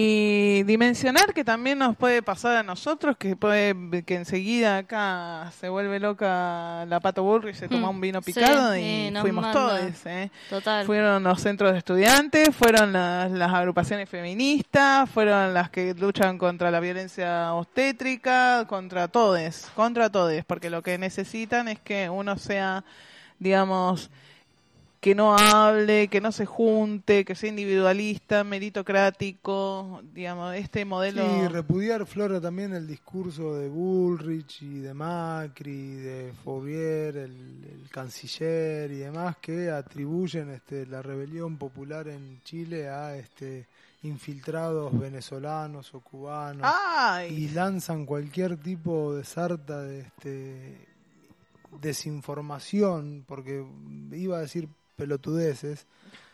y dimensionar que también nos puede pasar a nosotros, que enseguida acá se vuelve loca la Pato Bullrich, se toma un vino picado y nos fuimos manda. todos. Total. Fueron los centros de estudiantes, fueron las agrupaciones feministas, fueron las que luchan contra la violencia obstétrica, contra todes, porque lo que necesitan es que uno sea, digamos, que no hable, que no se junte, que sea individualista, meritocrático, digamos, este modelo... Sí, repudiar, Flora, también el discurso de Bullrich y de Macri, de Fourier, el canciller y demás, que atribuyen la rebelión popular en Chile a infiltrados venezolanos o cubanos. ¡Ay! Y lanzan cualquier tipo de sarta de desinformación, porque iba a decir pelotudeces,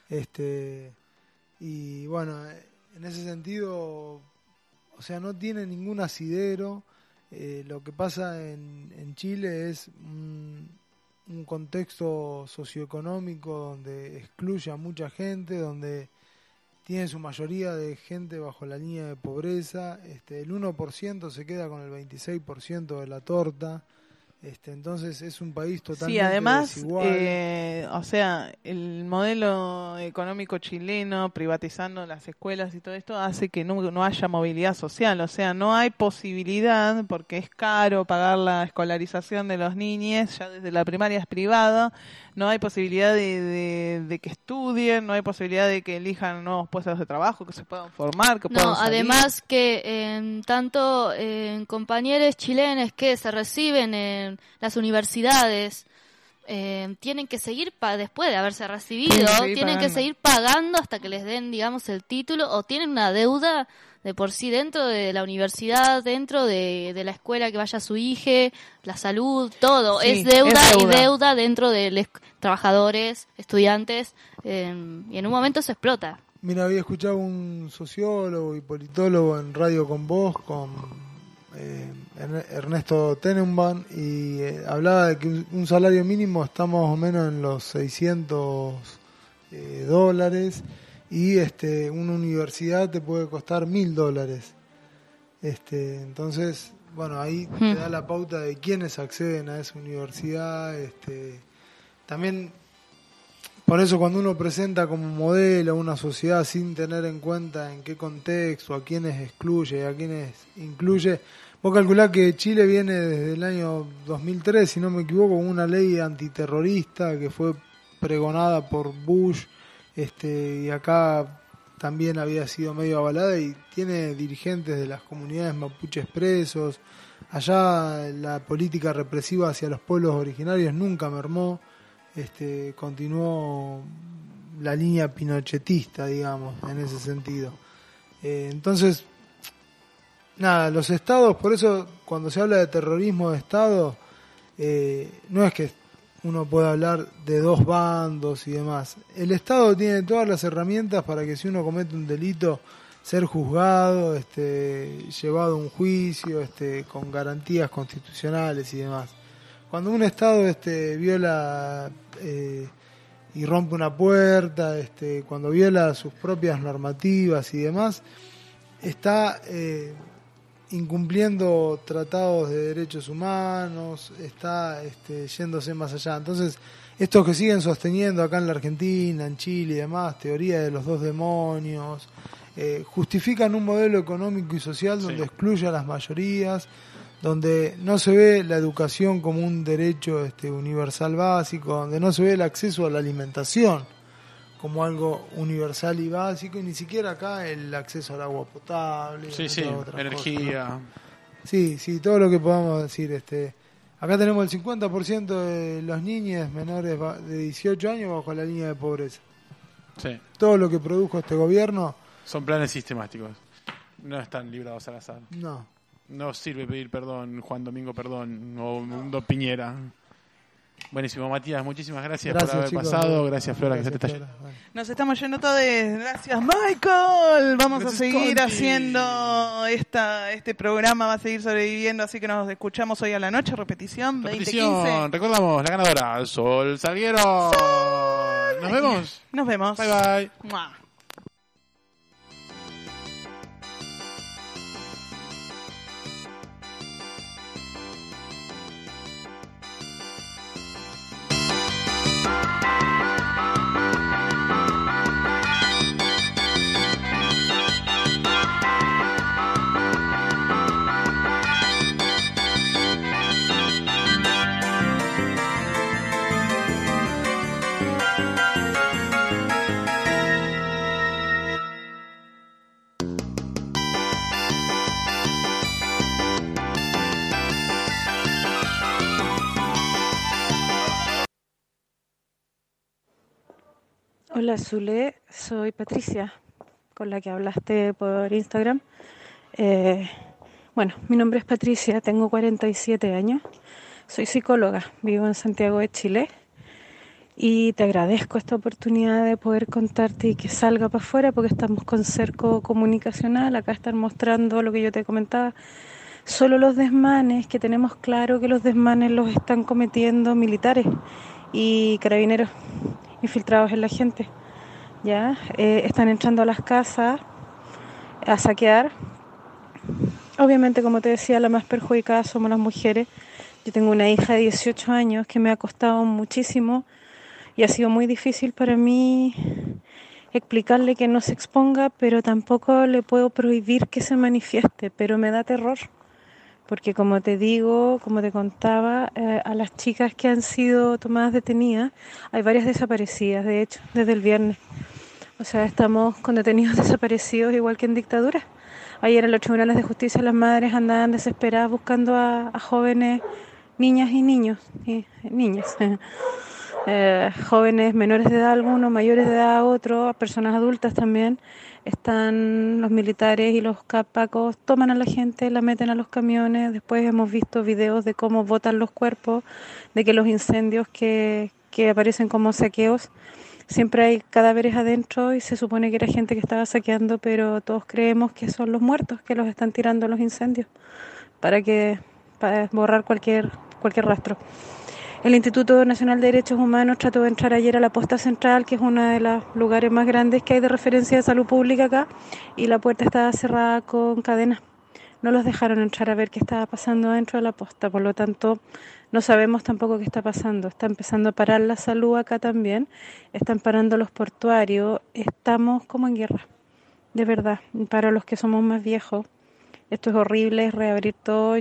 y bueno, en ese sentido, o sea, no tiene ningún asidero. Lo que pasa en Chile es un contexto socioeconómico donde excluye a mucha gente, donde tiene su mayoría de gente bajo la línea de pobreza, el 1% se queda con el 26% de la torta. Entonces es un país totalmente sí, además, desigual. o sea, el modelo económico chileno privatizando las escuelas y todo esto hace que no haya movilidad social, o sea, no hay posibilidad, porque es caro pagar la escolarización de los niños, ya desde la primaria es privada, no hay posibilidad de que estudien, no hay posibilidad de que elijan nuevos puestos de trabajo, que se puedan formar, que puedan salir. Además que tanto en compañeros chilenos que se reciben en las universidades tienen que seguir después de haberse recibido, tienen que seguir pagando hasta que les den, digamos, el título, o tienen una deuda de por sí dentro de la universidad, dentro de la escuela que vaya su hija, la salud, todo. Sí, es deuda es y deuda. deuda dentro de los trabajadores, estudiantes, y en un momento se explota. Mira, había escuchado un sociólogo y politólogo en Radio con Vos, con Ernesto Tenenbaum, y hablaba de que un salario mínimo está más o menos en los $600 y una universidad te puede costar $1.000. Entonces, bueno, ahí te da la pauta de quiénes acceden a esa universidad. También, por eso cuando uno presenta como modelo una sociedad sin tener en cuenta en qué contexto, a quiénes excluye, a quiénes incluye, vos calculás que Chile viene desde el año 2003, si no me equivoco, con una ley antiterrorista que fue pregonada por Bush, y acá también había sido medio avalada, y tiene dirigentes de las comunidades mapuches presos. Allá la política represiva hacia los pueblos originarios nunca mermó, continuó la línea pinochetista, digamos, en ese sentido. Entonces, nada, los estados, por eso cuando se habla de terrorismo de estado, no es que uno pueda hablar de dos bandos y demás. El estado tiene todas las herramientas para que si uno comete un delito, ser juzgado, llevado a un juicio, con garantías constitucionales y demás. Cuando un estado viola y rompe una puerta, cuando viola sus propias normativas y demás, está incumpliendo tratados de derechos humanos, está yéndose más allá. Entonces, estos que siguen sosteniendo acá en la Argentina, en Chile y demás, teoría de los dos demonios, justifican un modelo económico y social donde excluye a las mayorías, donde no se ve la educación como un derecho universal básico, donde no se ve el acceso a la alimentación como algo universal y básico, y ni siquiera acá el acceso al agua potable, energía. Cosas, ¿no? Sí, todo lo que podamos decir. Acá tenemos el 50% de los niños menores de 18 años bajo la línea de pobreza. Sí. Todo lo que produjo este gobierno son planes sistemáticos. No están librados al azar. No sirve pedir perdón, Juan Domingo Perdón o Mundo Piñera. Buenísimo, Matías, muchísimas gracias por haber pasado. Gracias, Flora, que se te está yendo. Nos estamos yendo todos. Gracias, Michael. Vamos a seguir Conti. haciendo este programa, va a seguir sobreviviendo, así que nos escuchamos hoy a la noche, repetición 20:15. Recordamos, la ganadora, Sol Salguero. Nos vemos. Nos vemos. Bye, bye. ¡Mua! Hola Zule, soy Patricia, con la que hablaste por Instagram. Bueno, mi nombre es Patricia, tengo 47 años, soy psicóloga, vivo en Santiago de Chile y te agradezco esta oportunidad de poder contarte y que salga para afuera porque estamos con cerco comunicacional, acá están mostrando lo que yo te comentaba, solo los desmanes, que tenemos claro que los desmanes los están cometiendo militares y carabineros infiltrados en la gente, ya están entrando a las casas a saquear. Obviamente, como te decía, la más perjudicada somos las mujeres. Yo tengo una hija de 18 años que me ha costado muchísimo y ha sido muy difícil para mí explicarle que no se exponga, pero tampoco le puedo prohibir que se manifieste, pero me da terror. Porque como te digo, como te contaba, a las chicas que han sido tomadas detenidas, hay varias desaparecidas, de hecho, desde el viernes. O sea, estamos con detenidos desaparecidos igual que en dictadura. Ayer en los tribunales de justicia las madres andaban desesperadas buscando a jóvenes, niñas y niños, y niñas. Jóvenes menores de edad algunos, mayores de edad otros, personas adultas también. Están los militares y los capacos, toman a la gente, la meten a los camiones. Después hemos visto videos de cómo botan los cuerpos, de que los incendios que aparecen como saqueos, siempre hay cadáveres adentro y se supone que era gente que estaba saqueando, pero todos creemos que son los muertos que los están tirando a los incendios para borrar cualquier rastro. El Instituto Nacional de Derechos Humanos trató de entrar ayer a la posta central, que es uno de los lugares más grandes que hay de referencia de salud pública acá, y la puerta estaba cerrada con cadenas. No los dejaron entrar a ver qué estaba pasando dentro de la posta, por lo tanto no sabemos tampoco qué está pasando. Está empezando a parar la salud acá también, están parando los portuarios, estamos como en guerra, de verdad. Para los que somos más viejos, esto es horrible, es reabrir todo.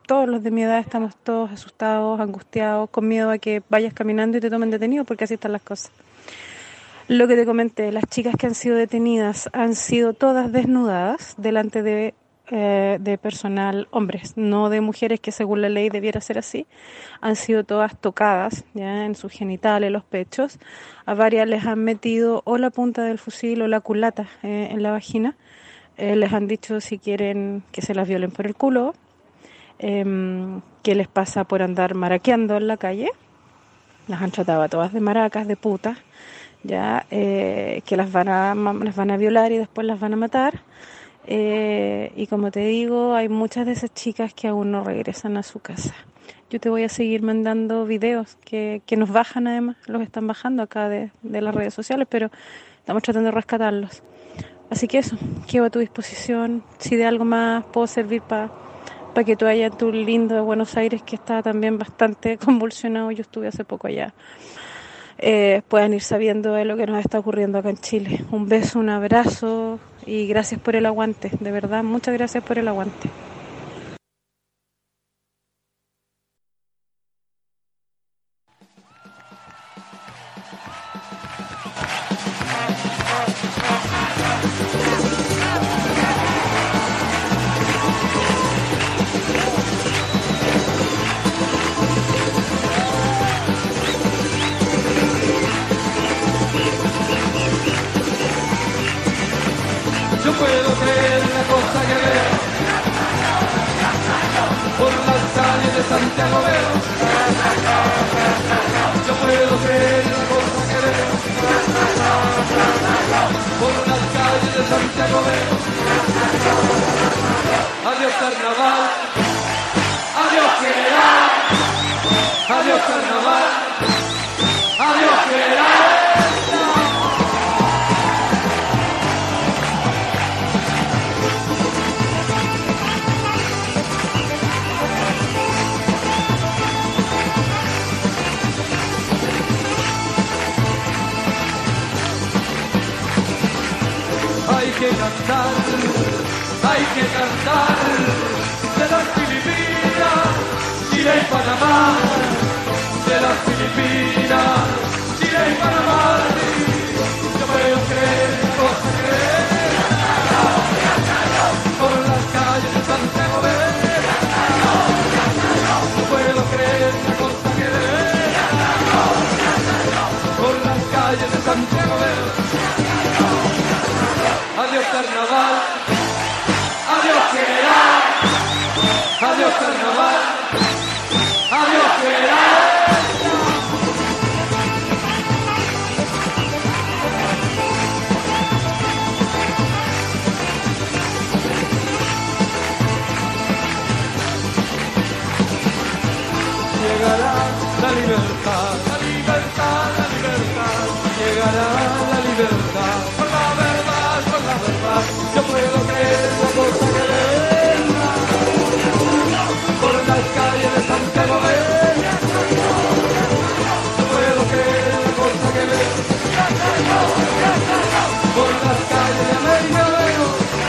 todos los de mi edad estamos todos asustados, angustiados, con miedo a que vayas caminando y te tomen detenido, porque así están las cosas. Lo que te comenté, las chicas que han sido detenidas han sido todas desnudadas delante de personal, hombres, no de mujeres, que según la ley debiera ser así. Han sido todas tocadas, ya, en sus genitales, los pechos. A varias les han metido o la punta del fusil o la culata en la vagina. Les han dicho si quieren que se las violen por el culo, qué les pasa por andar maraqueando en la calle. Las han tratado a todas de maracas, de putas, ya, que las van a violar y después las van a matar. Y como te digo, hay muchas de esas chicas que aún no regresan a su casa. Yo te voy a seguir mandando videos que nos bajan, además, los están bajando acá de las redes sociales, pero estamos tratando de rescatarlos. Así que eso, quedo a tu disposición. Si de algo más puedo servir para que tú allá en tu lindo de Buenos Aires, que está también bastante convulsionado, yo estuve hace poco allá, puedan ir sabiendo de lo que nos está ocurriendo acá en Chile. Un beso, un abrazo y gracias por el aguante, de verdad, muchas gracias por el aguante. Yo puedo creer la cosa que veo, por las calles de Santiago veo. Yo puedo creer la cosa que veo, por las calles de Santiago veo. Adiós carnaval, adiós general, adiós carnaval, adiós general. Hay que cantar de las Filipinas, Chile y Panamá, de las Filipinas, Chile y Panamá. Yo puedo creer la cosa que es, por las calles de Santiago ven. Yo puedo creer la cosa que es, por las calles de Santiago ven. Adiós carnaval, adiós general, adiós carnaval, adiós general. Llegará la libertad, la libertad, la libertad. Llegará la libertad, por la verdad, por la verdad. Yo puedo creer la cosa que venga, por las calles de Santiago venga. Yo puedo creer la cosa que venga, por las calles de América vengo.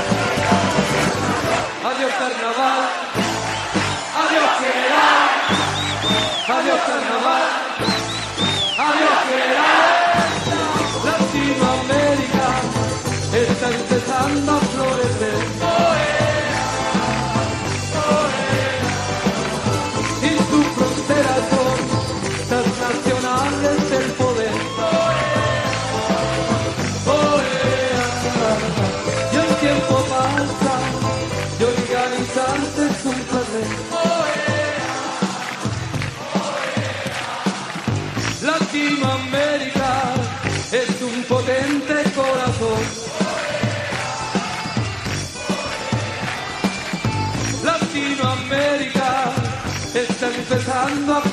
Adiós carnaval, adiós general, adiós carnaval, adiós general. Latinoamérica está empezando a florecer. Y sus fronteras son transnacionales del poder. Y el tiempo pasa y organizarse es un placer. Latinoamérica es un potente corazón. Latinoamérica está empezando a